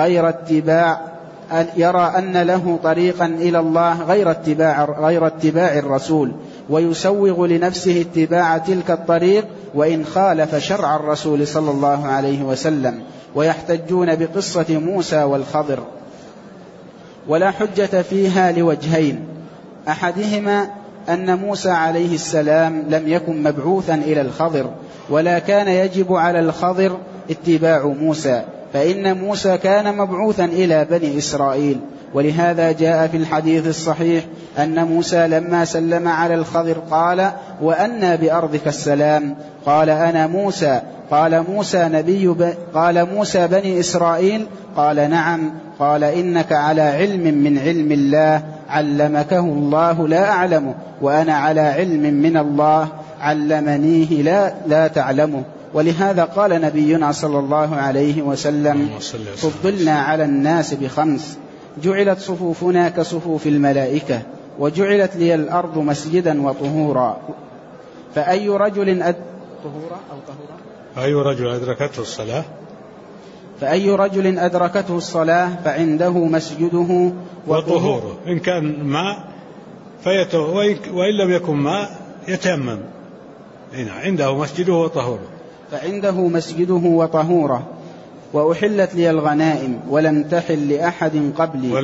غير اتباع الرسول، ويسوغ لنفسه اتباع تلك الطريق وإن خالف شرع الرسول صلى الله عليه وسلم، ويحتجون بقصة موسى والخضر، ولا حجة فيها لوجهين: أحدهما أن موسى عليه السلام لم يكن مبعوثا إلى الخضر، ولا كان يجب على الخضر اتباع موسى، فإن موسى كان مبعوثا إلى بني إسرائيل. ولهذا جاء في الحديث الصحيح أن موسى لما سلم على الخضر قال: وأنى بأرضك السلام؟ قال: أنا موسى. قال موسى بني إسرائيل؟ قال: نعم. قال: إنك على علم من علم الله علمكه الله لا أعلمه، وأنا على علم من الله علمنيه لا تعلمه. ولهذا قال نبينا صلى الله عليه وسلم: فضلنا على الناس بخمس: جعلت صفوفنا كصفوف الملائكة، وجعلت لي الأرض مسجدا وطهورا. فأي رجل أدركته الصلاة فعنده مسجده وطهوره، إن كان ماء وإن لم يكن ماء يتيمم، عنده مسجده وطهوره. فعنده مسجده وطهوره. وأحلت لي الغنائم ولم تحل لأحد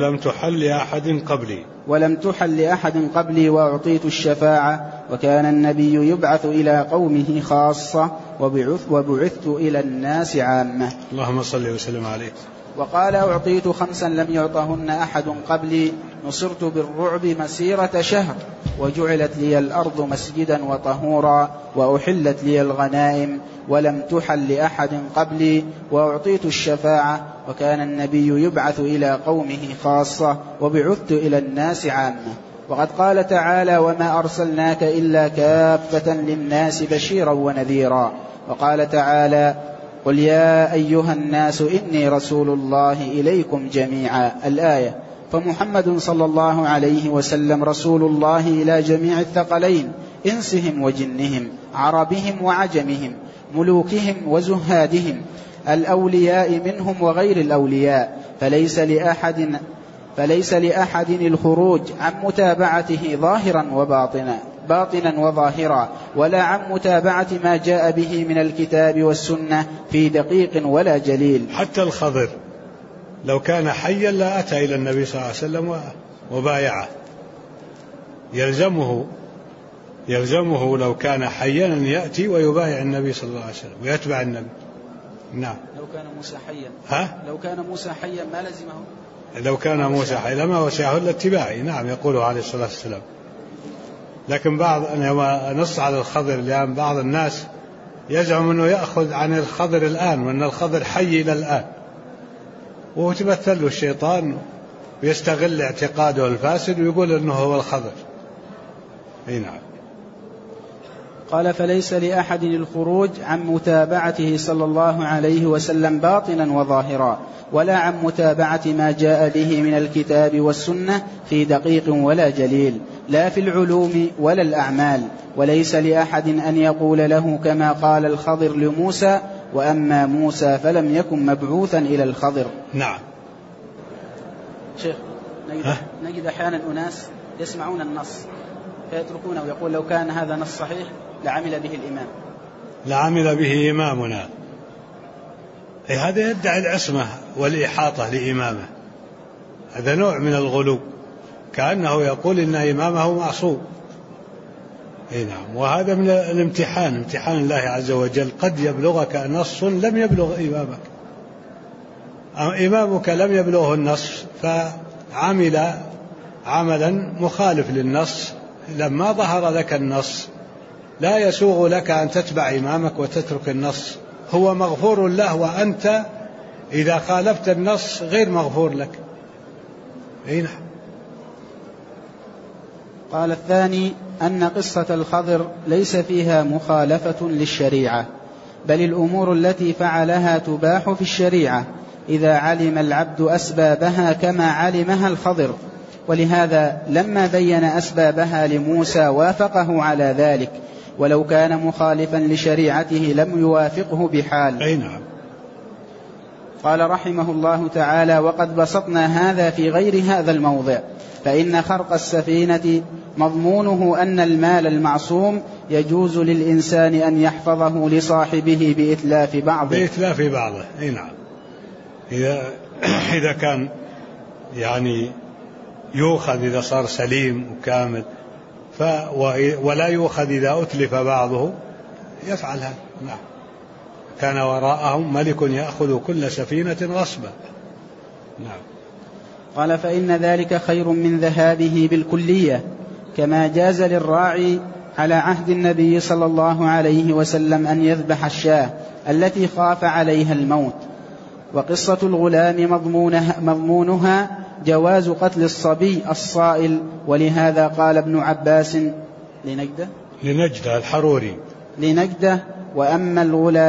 قبلي وأعطيت الشفاعة وكان النبي يبعث إلى قومه خاصة وبعثت إلى الناس عامة. اللهم صل وسلم عليه. وقال أعطيت 5 لم يعطهن أحد قبلي نصرت بالرعب مسيرة شهر وجعلت لي الأرض مسجدا وطهورا وأحلت لي الغنائم ولم تحل لأحد قبلي وأعطيت الشفاعة وكان النبي يبعث إلى قومه خاصة وبعثت إلى الناس عامة. وقد قال تعالى وما أرسلناك إلا كافة للناس بشيرا ونذيرا. وقال تعالى قل يا أيها الناس إني رسول الله إليكم جميعا الآية. فمحمد صلى الله عليه وسلم رسول الله إلى جميع الثقلين إنسهم وجنهم عربهم وعجمهم ملوكهم وزهادهم الأولياء منهم وغير الأولياء فليس لأحد الخروج عن متابعته ظاهرا باطنا وظاهرا ولا عن متابعة ما جاء به من الكتاب والسنة في دقيق ولا جليل. حتى الخضر لو كان حيا لا أتى إلى النبي صلى الله عليه وسلم وبايعه. يلزمه لو كان حيا أن يأتي ويبايع النبي صلى الله عليه وسلم ويتبع النبي. نعم. لو كان موسى حيا لو كان موسى حيا ما لزمه. لو كان موسى حيا لما وسعه إلا اتباعي. نعم يقوله عليه الصلاة والسلام. لكن نص على الخضر لأن بعض الناس يزعم أنه يأخذ عن الخضر الآن وأن الخضر حي إلى الآن وتمثل له الشيطان ويستغل اعتقاده الفاسد ويقول أنه هو الخضر. نعم. قال فليس لأحد الخروج عن متابعته صلى الله عليه وسلم باطنا وظاهرا ولا عن متابعة ما جاء به من الكتاب والسنة في دقيق ولا جليل لا في العلوم ولا الأعمال. وليس لأحد أن يقول له كما قال الخضر لموسى وأما موسى فلم يكن مبعوثا إلى الخضر. نعم. شيخ نجد أحيانا أناس يسمعون النص فيتركونه ويقول لو كان هذا نص صحيح لعمل به إمامنا. هذا يدعي العصمة والإحاطة لإمامه. هذا نوع من الغلو كأنه يقول إن إمامه معصوم. نعم. وهذا من امتحان الله عز وجل. قد يبلغك نص لم يبلغ إمامك. إمامك لم يبلغه النص فعمل عملا مخالف للنص. لما ظهر لك النص لا يسوغ لك أن تتبع إمامك وتترك النص. هو مغفور له وأنت إذا خالفت النص غير مغفور لك. قال الثاني أن قصة الخضر ليس فيها مخالفة للشريعة بل الأمور التي فعلها تباح في الشريعة إذا علم العبد أسبابها كما علمها الخضر. ولهذا لما بين أسبابها لموسى وافقه على ذلك ولو كان مخالفا لشريعته لم يوافقه بحال. نعم. قال رحمه الله تعالى وقد بسطنا هذا في غير هذا الموضع. فإن خرق السفينة مضمونه أن المال المعصوم يجوز للإنسان أن يحفظه لصاحبه بإتلاف بعضه. نعم. إذا كان يعني يؤخذ إذا صار سليم وكامل ولا يؤخذ إذا أتلف بعضه يفعل هذا. نعم. كان وراءهم ملك يأخذ كل سفينة غصبا. نعم. قال فإن ذلك خير من ذهابه بالكلية كما جاز للراعي على عهد النبي صلى الله عليه وسلم أن يذبح الشاة التي خاف عليها الموت. وقصة الغلام مضمونها جواز قتل الصبي الصائل. ولهذا قال ابن عباس لنجدة الحروري وأما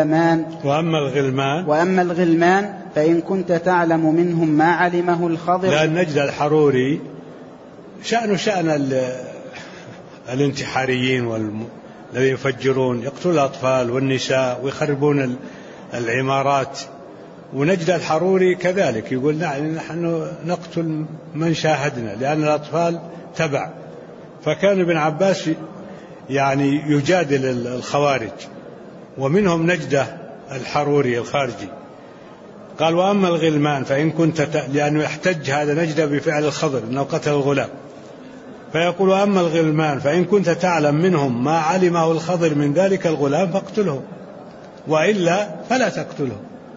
الغلمان فإن كنت تعلم منهم ما علمه الخضر. لأن نجدة الحروري شأن الانتحاريين الذين يفجرون يقتلون الأطفال والنساء ويخربون العمارات. ونجد الحروري كذلك يقول نحن نقتل من شاهدنا لأن الأطفال تبع. فكان ابن عباس يعني يجادل الخوارج ومنهم نجدة الحروري الخارجي قال وأما الغلمان فإن كنت لأنه يحتج هذا نجد بفعل الخضر أنه قتل الغلام، فيقول وأما الغلمان فإن كنت تعلم منهم ما علمه الخضر من ذلك الغلام فاقتله، وإلا فلا تقتله.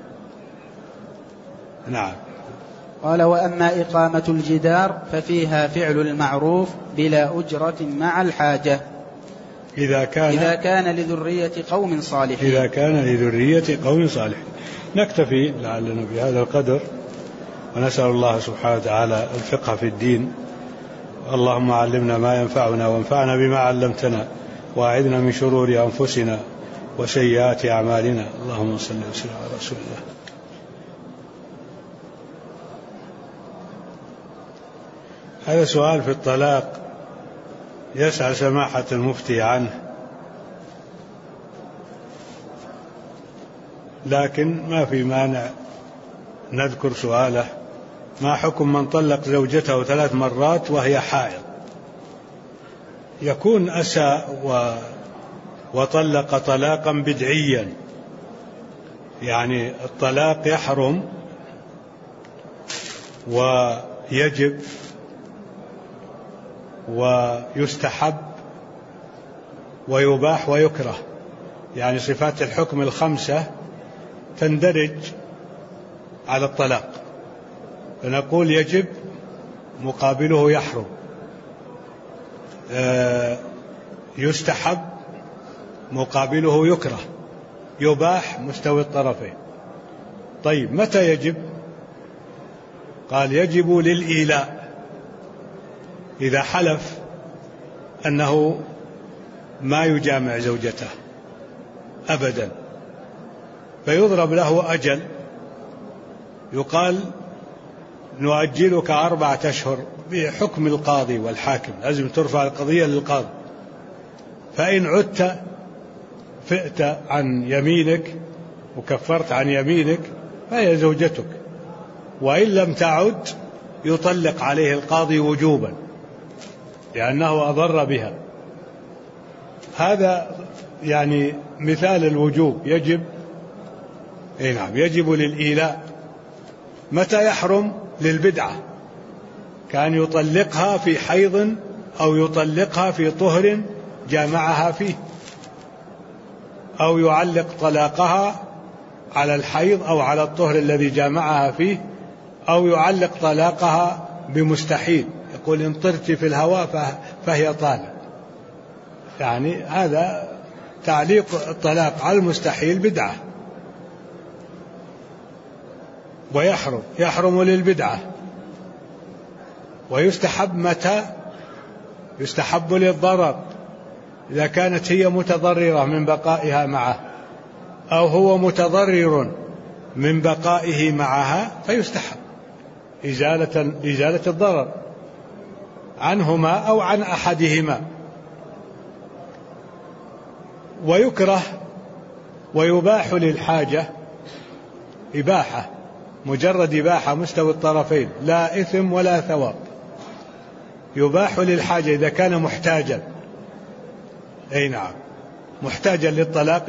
نعم. قال وأما إقامة الجدار ففيها فعل المعروف بلا أجرة مع الحاجة إذا كان لذرية قوم صالحين. إذا كان لذرية قوم صالحين. نكتفي لعلنا بهذا القدر، ونسأل الله سبحانه وتعالى الفقه في الدين. اللهم علمنا ما ينفعنا وانفعنا بما علمتنا، وأعذنا من شرور أنفسنا وسيئات أعمالنا. اللهم صل وسلم على رسول الله. هذا سؤال في الطلاق يسأل سماحة المفتي عنه، لكن ما في مانع نذكر سؤاله. ما حكم من طلق زوجته 3 مرات وهي حائض؟ يكون أساء وطلق طلاقا بدعيا، يعني الطلاق يحرم ويجب ويستحب ويباح ويكره، يعني صفات الحكم ال5 تندرج على الطلاق، فنقول يجب مقابله يحرم، يستحب مقابله يكره، يباح مستوي الطرفين. طيب متى يجب؟ قال يجب للإيلاء، إذا حلف أنه ما يجامع زوجته أبدا، فيضرب له أجل، يقال نؤجلك 4 أشهر بحكم القاضي والحاكم، لازم ترفع القضية للقاضي، فإن عدت فئت عن يمينك وكفرت عن يمينك فهي زوجتك، وإن لم تعد يطلق عليه القاضي وجوبا لأنه أضر بها. هذا يعني مثال الوجوب، يجب نعم يجب للإيلاء. متى يحرم؟ للبدعة، كان يطلقها في حيض أو يطلقها في طهر جامعها فيه، أو يعلق طلاقها على الحيض أو على الطهر الذي جامعها فيه، أو يعلق طلاقها بمستحيل، يقول إن طرت في الهواء فهي طالق. يعني هذا تعليق الطلاق على المستحيل بدعة، يحرم للبدعة. ويستحب متى؟ يستحب للضرر، إذا كانت هي متضررة من بقائها معه أو هو متضرر من بقائه معها فيستحب إزالة الضرر عنهما أو عن أحدهما. ويكره ويباح للحاجة، إباحة مجرد إباحة مستوى الطرفين، لا إثم ولا ثواب. يباح للحاجة إذا كان محتاجا، أي نعم محتاجا للطلاق،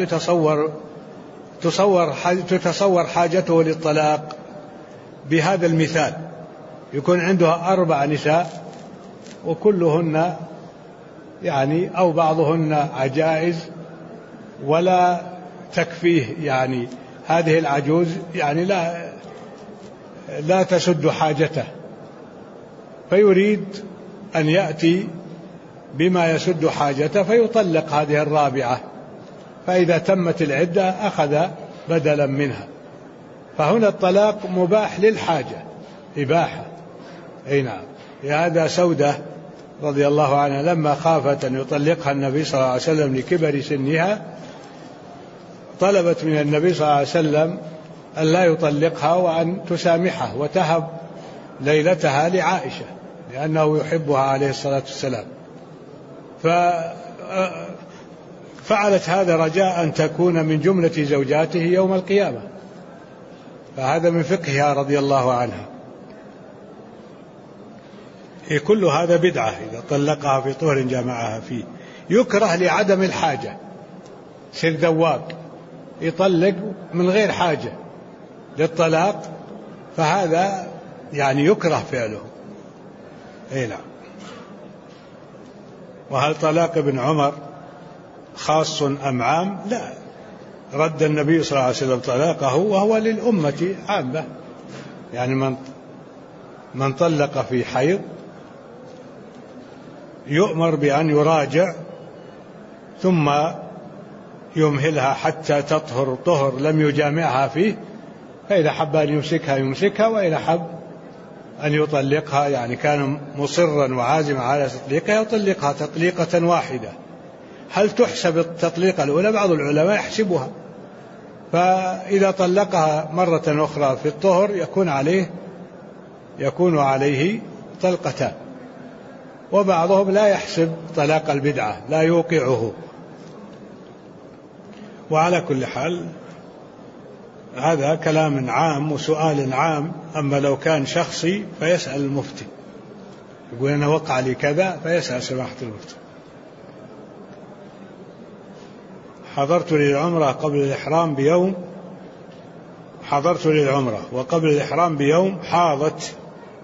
تتصور حاجته للطلاق بهذا المثال، يكون عندها 4 نساء وكلهن يعني أو بعضهن عجائز ولا تكفيه، يعني هذه العجوز يعني لا تسد حاجته، فيريد أن يأتي بما يسد حاجته فيطلق هذه الرابعة، فإذا تمت العدة أخذ بدلا منها. فهنا الطلاق مباح للحاجة، إباحة. أي نعم. هذا سودة رضي الله عنها لما خافت أن يطلقها النبي صلى الله عليه وسلم لكبر سنها، طلبت من النبي صلى الله عليه وسلم أن لا يطلقها وأن تسامحه، وتهب ليلتها لعائشة لأنه يحبها عليه الصلاة والسلام، ففعلت هذا رجاء أن تكون من جملة زوجاته يوم القيامة، فهذا من فقهها رضي الله عنها. كل هذا بدعة إذا طلقها في طهر جامعها فيه. يكره لعدم الحاجة، سر ذواق يطلق من غير حاجة، للطلاق فهذا يعني يكره فعله. نعم. وهل طلاق ابن عمر خاص أم عام؟ لا، رد النبي صلى الله عليه وسلم طلاقه وهو للأمة عامة، يعني من طلق في حيض يؤمر بأن يراجع ثم يمهلها حتى تطهر طهر لم يجامعها فيه، فإذا حب أن يمسكها يمسكها، وإذا حب أن يطلقها يعني كان مصرا وعازما على تطليقها يطلقها تطليقة واحدة. هل تحسب التطليقة الأولى؟ بعض العلماء يحسبها، فإذا طلقها مرة أخرى في الطهر يكون عليه طلقتان. وبعضهم لا يحسب طلاق البدعة، لا يوقعه. وعلى كل حال هذا كلام عام وسؤال عام. أما لو كان شخصي فيسأل المفتي، يقول أنا وقع لي كذا، فيسأل سماحة المفتي. حضرت للعمرة وقبل الإحرام بيوم حاضت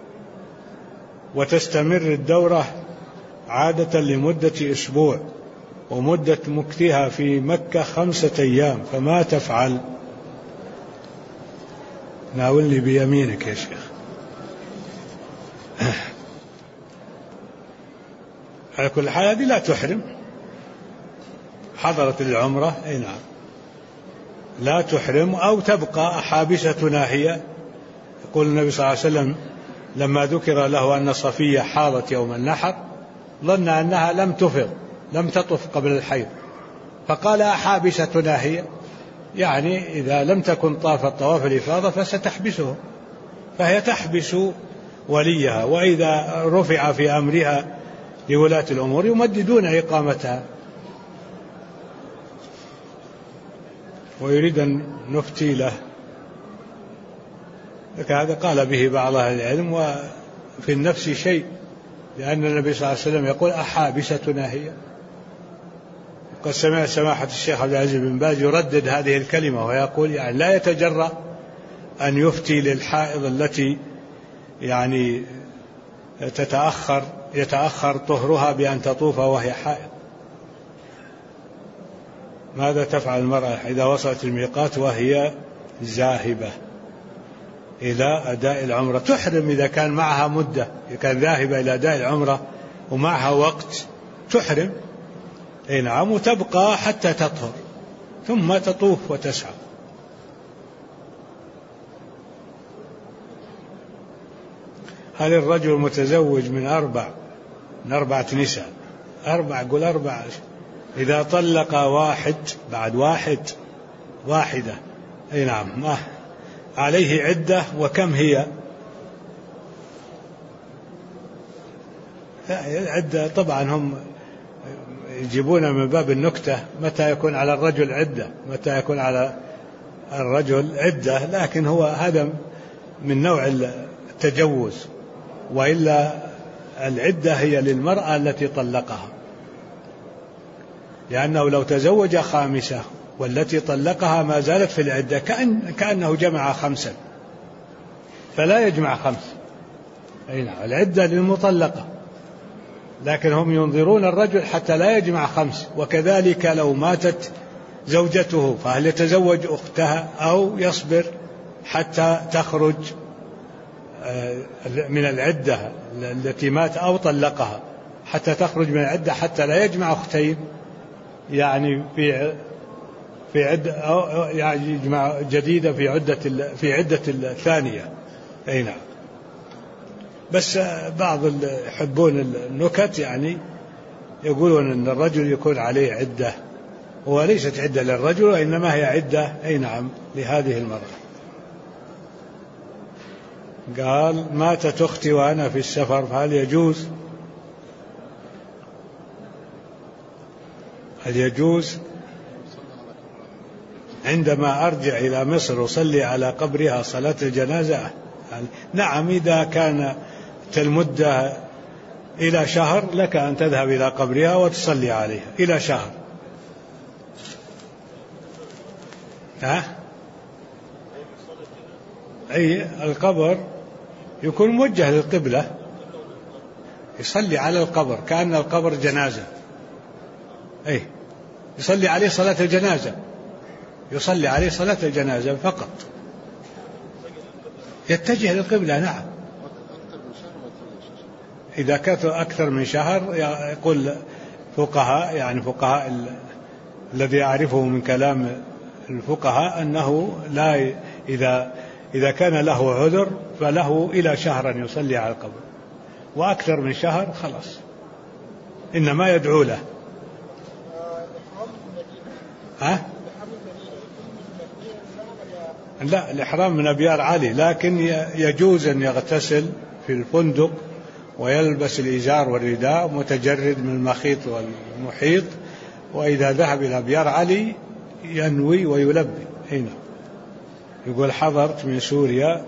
وتستمر الدورة عادة لمدة أسبوع، ومدة مكثها في مكة 5 أيام، فما تفعل؟ ناولني بيمينك يا شيخ. على كل حال هذه لا تحرم، حضرت للعمرة نعم لا تحرم، أو تبقى حابسة ناهية. يقول النبي صلى الله عليه وسلم لما ذكر له أن صفية حاضت يوم النحر ظن أنها لم تطف قبل الحيض، فقال حابسة ناهية، يعني إذا لم تكن طافت طواف الإفاضة فستحبسه، فهي تحبس وليها. وإذا رفع في أمرها لولاة الأمور يمددون إقامتها. ويريد أن نفتي له، هذا قال به بعض أهل العلم، وفي النفس شيء، لأن النبي صلى الله عليه وسلم يقول أحابسة ناهية. قد سمع سماحة الشيخ عبد العزيز بن باز يردد هذه الكلمة ويقول يعني لا يتجرأ أن يفتي للحائض التي يعني يتأخر طهرها بأن تطوف وهي حائض. ماذا تفعل المرأة إذا وصلت الميقات وهي ذاهبة إلى أداء العمرة؟ تحرم إذا كان معها مدة، إذا كان ذاهبة إلى أداء العمرة ومعها وقت تحرم نعم، وتبقى حتى تطهر ثم تطوف وتسعى. هل الرجل متزوج من 4 نساء، 4 إذا طلق واحد بعد واحدة نعم ما عليه عدة، وكم هي؟ العدة طبعا هم يجيبون من باب النكتة متى يكون على الرجل عدة، متى يكون على الرجل عدة، لكن هو هذا من نوع التجوز، وإلا العدة هي للمرأة التي طلقها، لأنه لو تزوج 5 والتي طلقها ما زالت في العدة كأنه جمع 5، فلا يجمع 5. العدة للمطلقة، لكن هم ينظرون الرجل حتى لا يجمع 5. وكذلك لو ماتت زوجته فهل يتزوج أختها أو يصبر حتى تخرج من العدة التي مات أو طلقها، حتى تخرج من العدة حتى لا يجمع أختين، يعني في عدة أو يعني يجمع جديدة في عدة الثانية. نعم. بس بعض يحبون النكت، يعني يقولون أن الرجل يكون عليه عدة، وليست عدة للرجل وإنما هي عدة نعم لهذه المرأة. قال ماتت أختي وأنا في السفر، فهل يجوز عندما أرجع إلى مصر أصلي على قبرها صلاة الجنازة؟ نعم، إذا كان المدة إلى شهر لك أن تذهب إلى قبرها وتصلي عليها إلى شهر. أي القبر يكون موجه للقبلة، يصلي على القبر كأن القبر جنازة، أي يصلي عليه صلاة الجنازة، يصلي عليه صلاة الجنازة فقط، يتجه للقبلة. نعم. إذا كانت أكثر من شهر يقول فقهاء، يعني فقهاء الذي أعرفه من كلام الفقهاء أنه لا، إذا كان له عذر فله إلى شهر أن يصلي على القبر، وأكثر من شهر خلاص إنما يدعو له. ها؟ لا، الإحرام من أبيار علي، لكن يجوز أن يغتسل في الفندق ويلبس الإزار والرداء متجرد من المخيط والمحيط، وإذا ذهب إلى أبيار علي ينوي ويلبي. هنا يقول حضرت من سوريا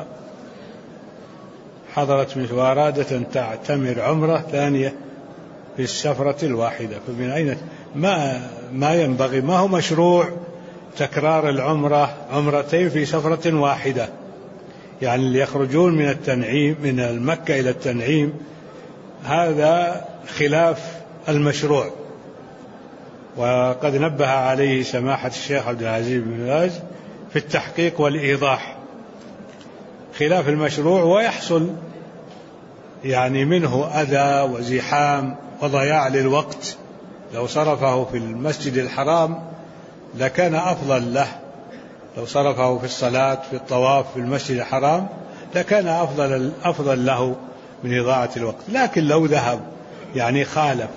وأرادت أن تعتمر عمرة ثانية في السفرة الواحدة، فمن أين ما ينبغي، ما هو مشروع تكرار العمرة عمرتين في سفرة واحدة. يعني اللي يخرجون من التنعيم من مكة إلى التنعيم هذا خلاف المشروع، وقد نبه عليه سماحة الشيخ عبد العزيز بن باز في التحقيق والإيضاح، خلاف المشروع، ويحصل يعني منه أذى وزحام وضياع للوقت. لو صرفه في المسجد الحرام لكان أفضل له، لو صرفه في الصلاة في الطواف في المسجد الحرام لكان أفضل له من إضاعة الوقت. لكن لو ذهب يعني خالف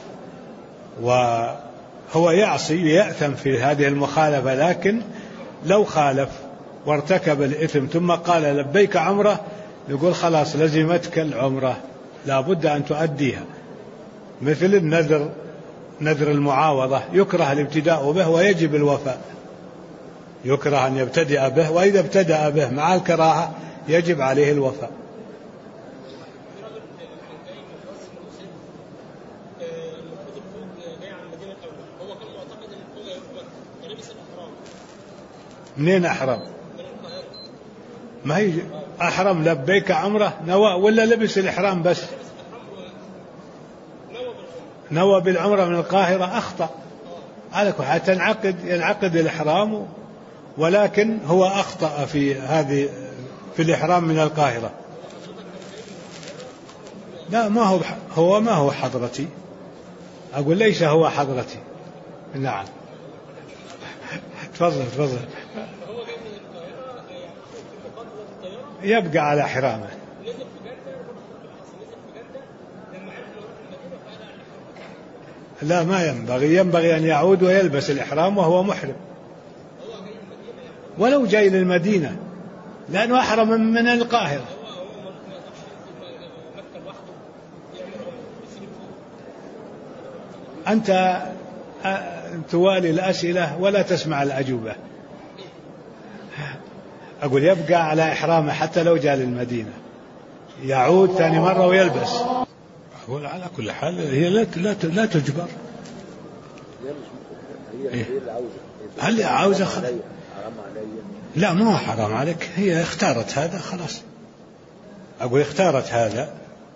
وهو يعصي يأثم في هذه المخالفة، لكن لو خالف وارتكب الإثم ثم قال لبيك عمرة، يقول خلاص لزمتك العمرة لا بد أن تؤديها. مثل النذر، نذر المعاوضة يكره الابتداء به ويجب الوفاء، يكره أن يبتدأ به، وإذا ابتدأ به مع الكراهة يجب عليه الوفاء. منين أحرم؟ ما هي أحرم لبيك عمرة نوى ولا لبس الإحرام بس؟ نوى بالعمرة من القاهرة أخطأ، حتى ينعقد الإحرام، ولكن هو أخطأ في الإحرام من القاهرة. لا، ما هو حضرتي، أقول ليس هو حضرتي. نعم. تفضل. يبقى على حرامه. لا، ما ينبغي أن يعود ويلبس الإحرام وهو محرم، ولو جاي للمدينة، لأنه أحرم من القاهرة. أنت توالي الأسئلة ولا تسمع الأجوبة. أقول يبقى على إحرامه حتى لو جاء للمدينة، يعود ثاني مرة ويلبس. أقول على كل حال هي لا تجبر. هل عاوزة لا، ما هو حرام عليك، هي اختارت هذا خلاص. أقول اختارت هذا.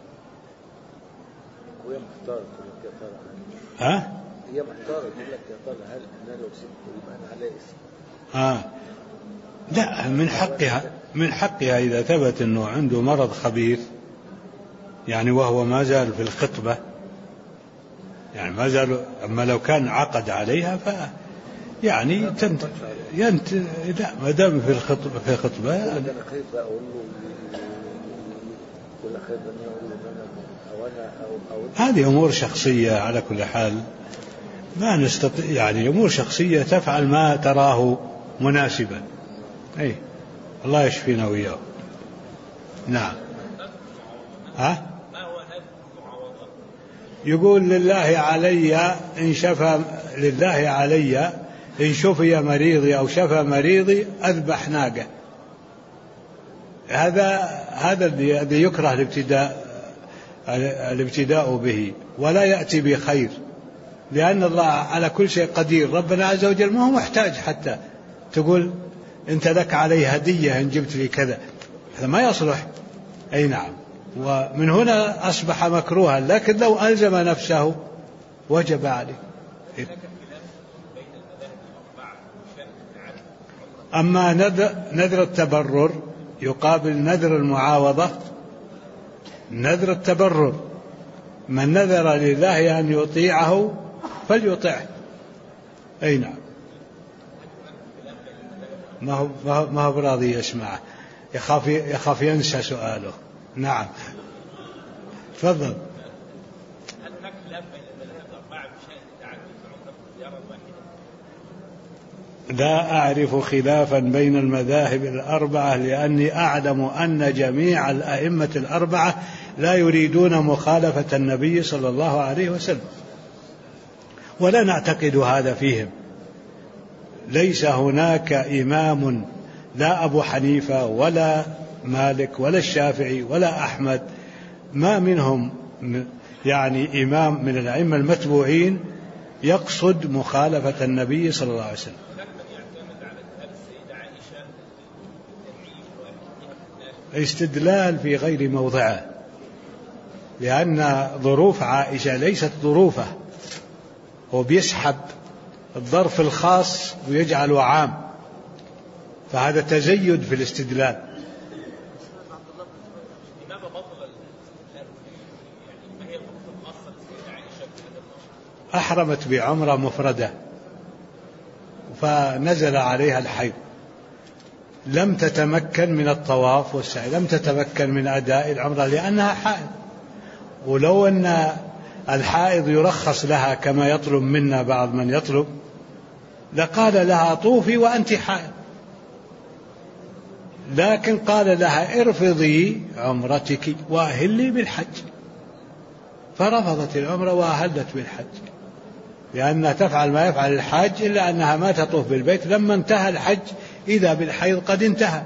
ها؟ هي محتارة تقول لك يا ترى هل أنا لو سبته يبقى أنا على اسم؟ لا، من حقها إذا ثبت أنه عنده مرض خبيث، يعني وهو ما زال في الخطبة، يعني ما زال. أما لو كان عقد عليها يعني لا، ما دام في خطبة أنا خايف أقول له هذه أمور شخصية. على كل حال ما نستطيع، يعني أمور شخصية تفعل ما تراه مناسبا. أي الله يشفينا وإياه. نعم. يقول لله علي إن شفي مريضي أو شفى مريضي أذبح ناقة. هذا الذي يكره الابتداء به، ولا يأتي بخير، لأن الله على كل شيء قدير. ربنا عز وجل ما هو محتاج حتى تقول أنت لك علي هدية إن جبت لي كذا، هذا ما يصلح. أي نعم. ومن هنا أصبح مكروها، لكن لو ألزم نفسه وجب عليه. أما نذر التبرر يقابل نذر المعاوضة. نذر التبرر من نذر لله أن يطيعه فليطعه. أي نعم. ما هو براضي يسمعه، يخاف ينسى سؤاله. نعم تفضل. لا أعرف خلافا بين المذاهب الأربعة، لأني أعلم أن جميع الأئمة الأربعة لا يريدون مخالفة النبي صلى الله عليه وسلم، ولا نعتقد هذا فيهم. ليس هناك إمام، لا أبو حنيفة ولا مالك ولا الشافعي ولا أحمد، ما منهم يعني إمام من الأئمة المتبوعين يقصد مخالفة النبي صلى الله عليه وسلم. استدلال في غير موضعه، لأن ظروف عائشة ليست ظروفه، هو بيسحب الظرف الخاص ويجعله عام، فهذا تزيد في الاستدلال. أحرمت بعمرة مفردة فنزل عليها الحيض، لم تتمكن من الطواف والسعي، لم تتمكن من أداء العمرة لأنها حائض. ولو أن الحائض يرخص لها كما يطلب منا بعض من يطلب، لقال لها طوفي وأنت حائض، لكن قال لها ارفضي عمرتك وأهلي بالحج، فرفضت العمرة وأهلت بالحج، لأنها تفعل ما يفعل الحاج، إلا أنها ما تطوف بالبيت. لما انتهى الحج إذا بالحيض قد انتهى،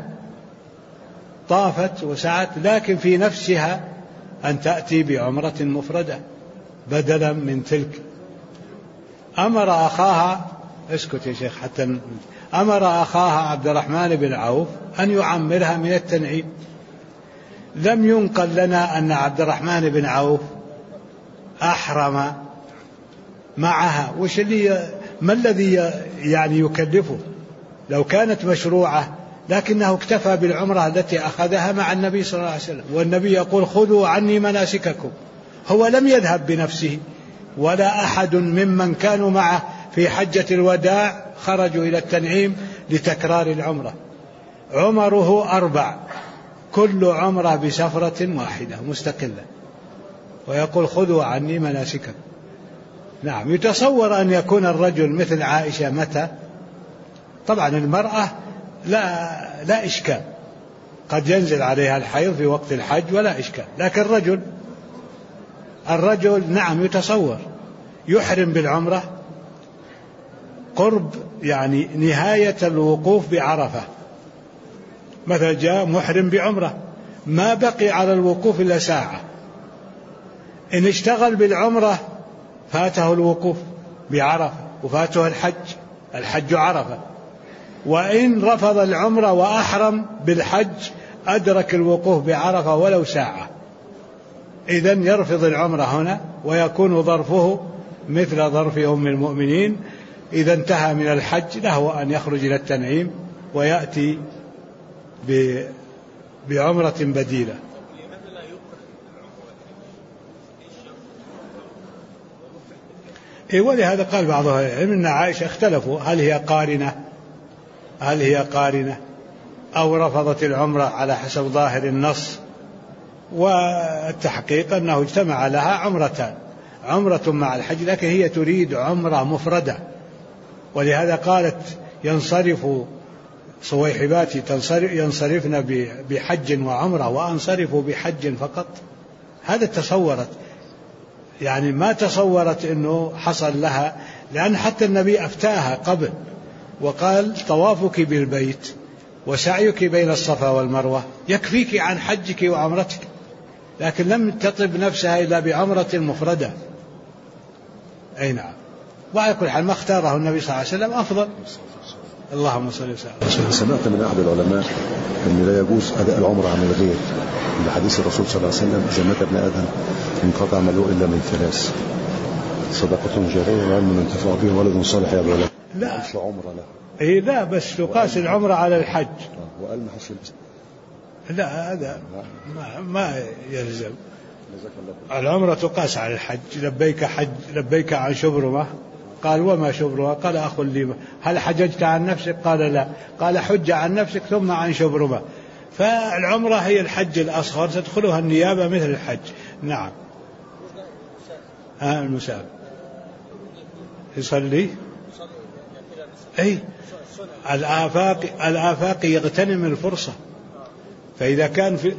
طافت وسعت، لكن في نفسها أن تأتي بعمرة مفردة بدلا من تلك. أمر أخاها، اسكت يا شيخ حتى، أمر أخاها عبد الرحمن بن عوف أن يعمرها من التنعيم. لم ينقل لنا أن عبد الرحمن بن عوف أحرم معها. ما الذي يعني يكلفه؟ لو كانت مشروعة لكنه اكتفى بالعمرة التي أخذها مع النبي صلى الله عليه وسلم، والنبي يقول خذوا عني مناسككم. هو لم يذهب بنفسه ولا أحد ممن كانوا معه في حجة الوداع خرجوا إلى التنعيم لتكرار العمرة. عمره 4، كل عمرة بسفرة واحدة مستقلة، ويقول خذوا عني مناسككم. نعم. يتصور أن يكون الرجل مثل عائشة متى؟ طبعا المرأة لا إشكال، قد ينزل عليها الحيض في وقت الحج ولا إشكال، لكن الرجل نعم يتصور يحرم بالعمرة قرب يعني نهاية الوقوف بعرفة، مثلا جاء محرم بعمرة ما بقي على الوقوف إلا ساعة، إن اشتغل بالعمرة فاته الوقوف بعرفة وفاته الحج عرفة، وإن رفض العمرة وأحرم بالحج أدرك الوقوف بعرفة ولو ساعة. إذن يرفض العمرة هنا، ويكون ظرفه مثل ظرف أم المؤمنين. إذا انتهى من الحج له أن يخرج إلى التنعيم ويأتي بعمرة بديلة. ولهذا قال بعض أهل العلم أن عائشة اختلفوا هل هي قارنة أو رفضت العمرة على حسب ظاهر النص، والتحقيق أنه اجتمع لها عمرتان، عمرة مع الحج، لكن هي تريد عمرة مفردة. ولهذا قالت ينصرف صويحباتي ينصرفن بحج وعمرة وأنصرف بحج فقط. هذا تصورت، يعني ما تصورت أنه حصل لها، لأن حتى النبي أفتاها قبل وقال طوافك بالبيت وسعيك بين الصفا والمروة يكفيك عن حجك وعمرتك، لكن لم تطب نفسها إلا بعمرة مفردة. أي نعم. وعلى كل حال ما اختاره النبي صلى الله عليه وسلم أفضل. اللهم صل وسلم. سمعت من أحد العلماء أن لا يجوز أداء العمرة عن الغير لحديث الرسول صلى الله عليه وسلم: إذا مات ابن آدم انقطع عمله إلا من ثلاث: صدقة جارية وعلم ينتفع به ولد صالح يدعو له. لا مش عمرة لا. إيه لا، بس تقاس العمرة على الحج. وقال محصل. لا هذا ما يلزم. العمرة تقاس على الحج. لبيك حج، لبيك عن شبرمة. قال: وما شبرمة؟ قال: أخ لي. هل حججت عن نفسك؟ قال: لا. قال: حج عن نفسك ثم عن شبرمة. فالعمرة هي الحج الأصغر، تدخلها النيابة مثل الحج. نعم. المسافر يصلي. أي الآفاق يغتنم الفرصة. فإذا كان في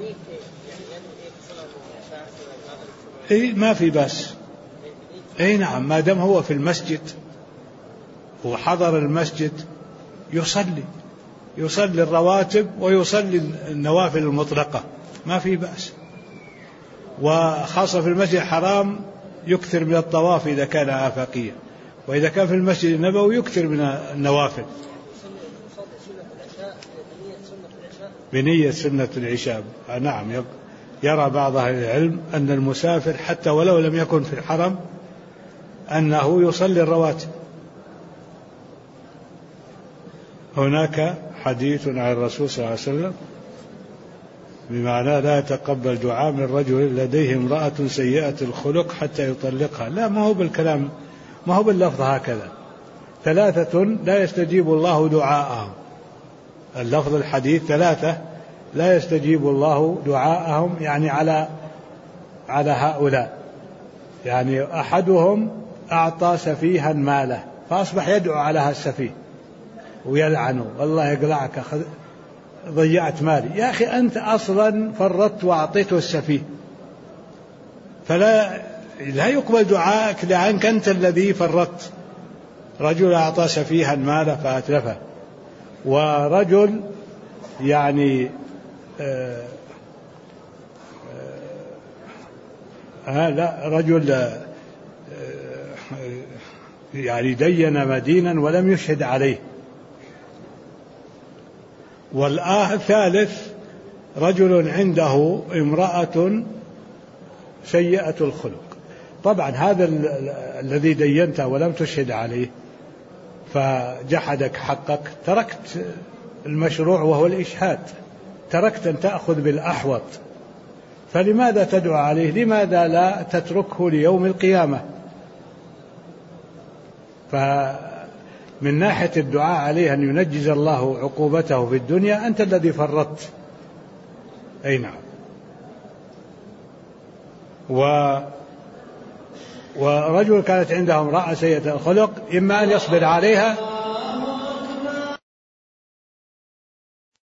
ما في بس. نعم، ما دام هو في المسجد وحضر المسجد يصلي الرواتب ويصلي النوافل المطلقة، ما في بأس. وخاصة في المسجد الحرام يكثر من الطواف إذا كان آفاقيا، وإذا كان في المسجد النبوي يكثر من النوافل بنية سنة العشاء. نعم، يرى بعض أهل العلم أن المسافر حتى ولو لم يكن في الحرم أنه يصلي الرواتب. هناك حديث عن الرسول صلى الله عليه وسلم بمعنى: لا يتقبل دعاء من رجل لديه امرأة سيئة الخلق حتى يطلقها. لا، ما هو بالكلام، ما هو باللفظ هكذا. 3 لا يستجيب الله دعاءهم. اللفظ الحديث 3 لا يستجيب الله دعاءهم، يعني على هؤلاء. يعني أحدهم أعطى سفيها ماله فأصبح يدعو على هالسفيه ويلعنه: والله يقلعك، ضيعت مالي. يا أخي أنت أصلا فرطت وأعطيته السفيه، فلا يقبل دعائك لأنك أنت الذي فرطت. رجل أعطى سفيها ماله فأتلفه، ورجل يعني رجل يعني دين مدينا ولم يشهد عليه. والثالث رجل عنده امرأة سيئة الخلق. طبعا هذا الذي دينته ولم تشهد عليه فجحدك حقك، تركت المشروع وهو الإشهاد، تركت أن تأخذ بالأحوط. فلماذا تدعو عليه؟ لماذا لا تتركه ليوم القيامة؟ فمن ناحية الدعاء عليه أن ينجز الله عقوبته في الدنيا، أنت الذي فرطت. أي نعم. ورجل كانت عنده امرأة سيئة الخلق، إما أن يصبر عليها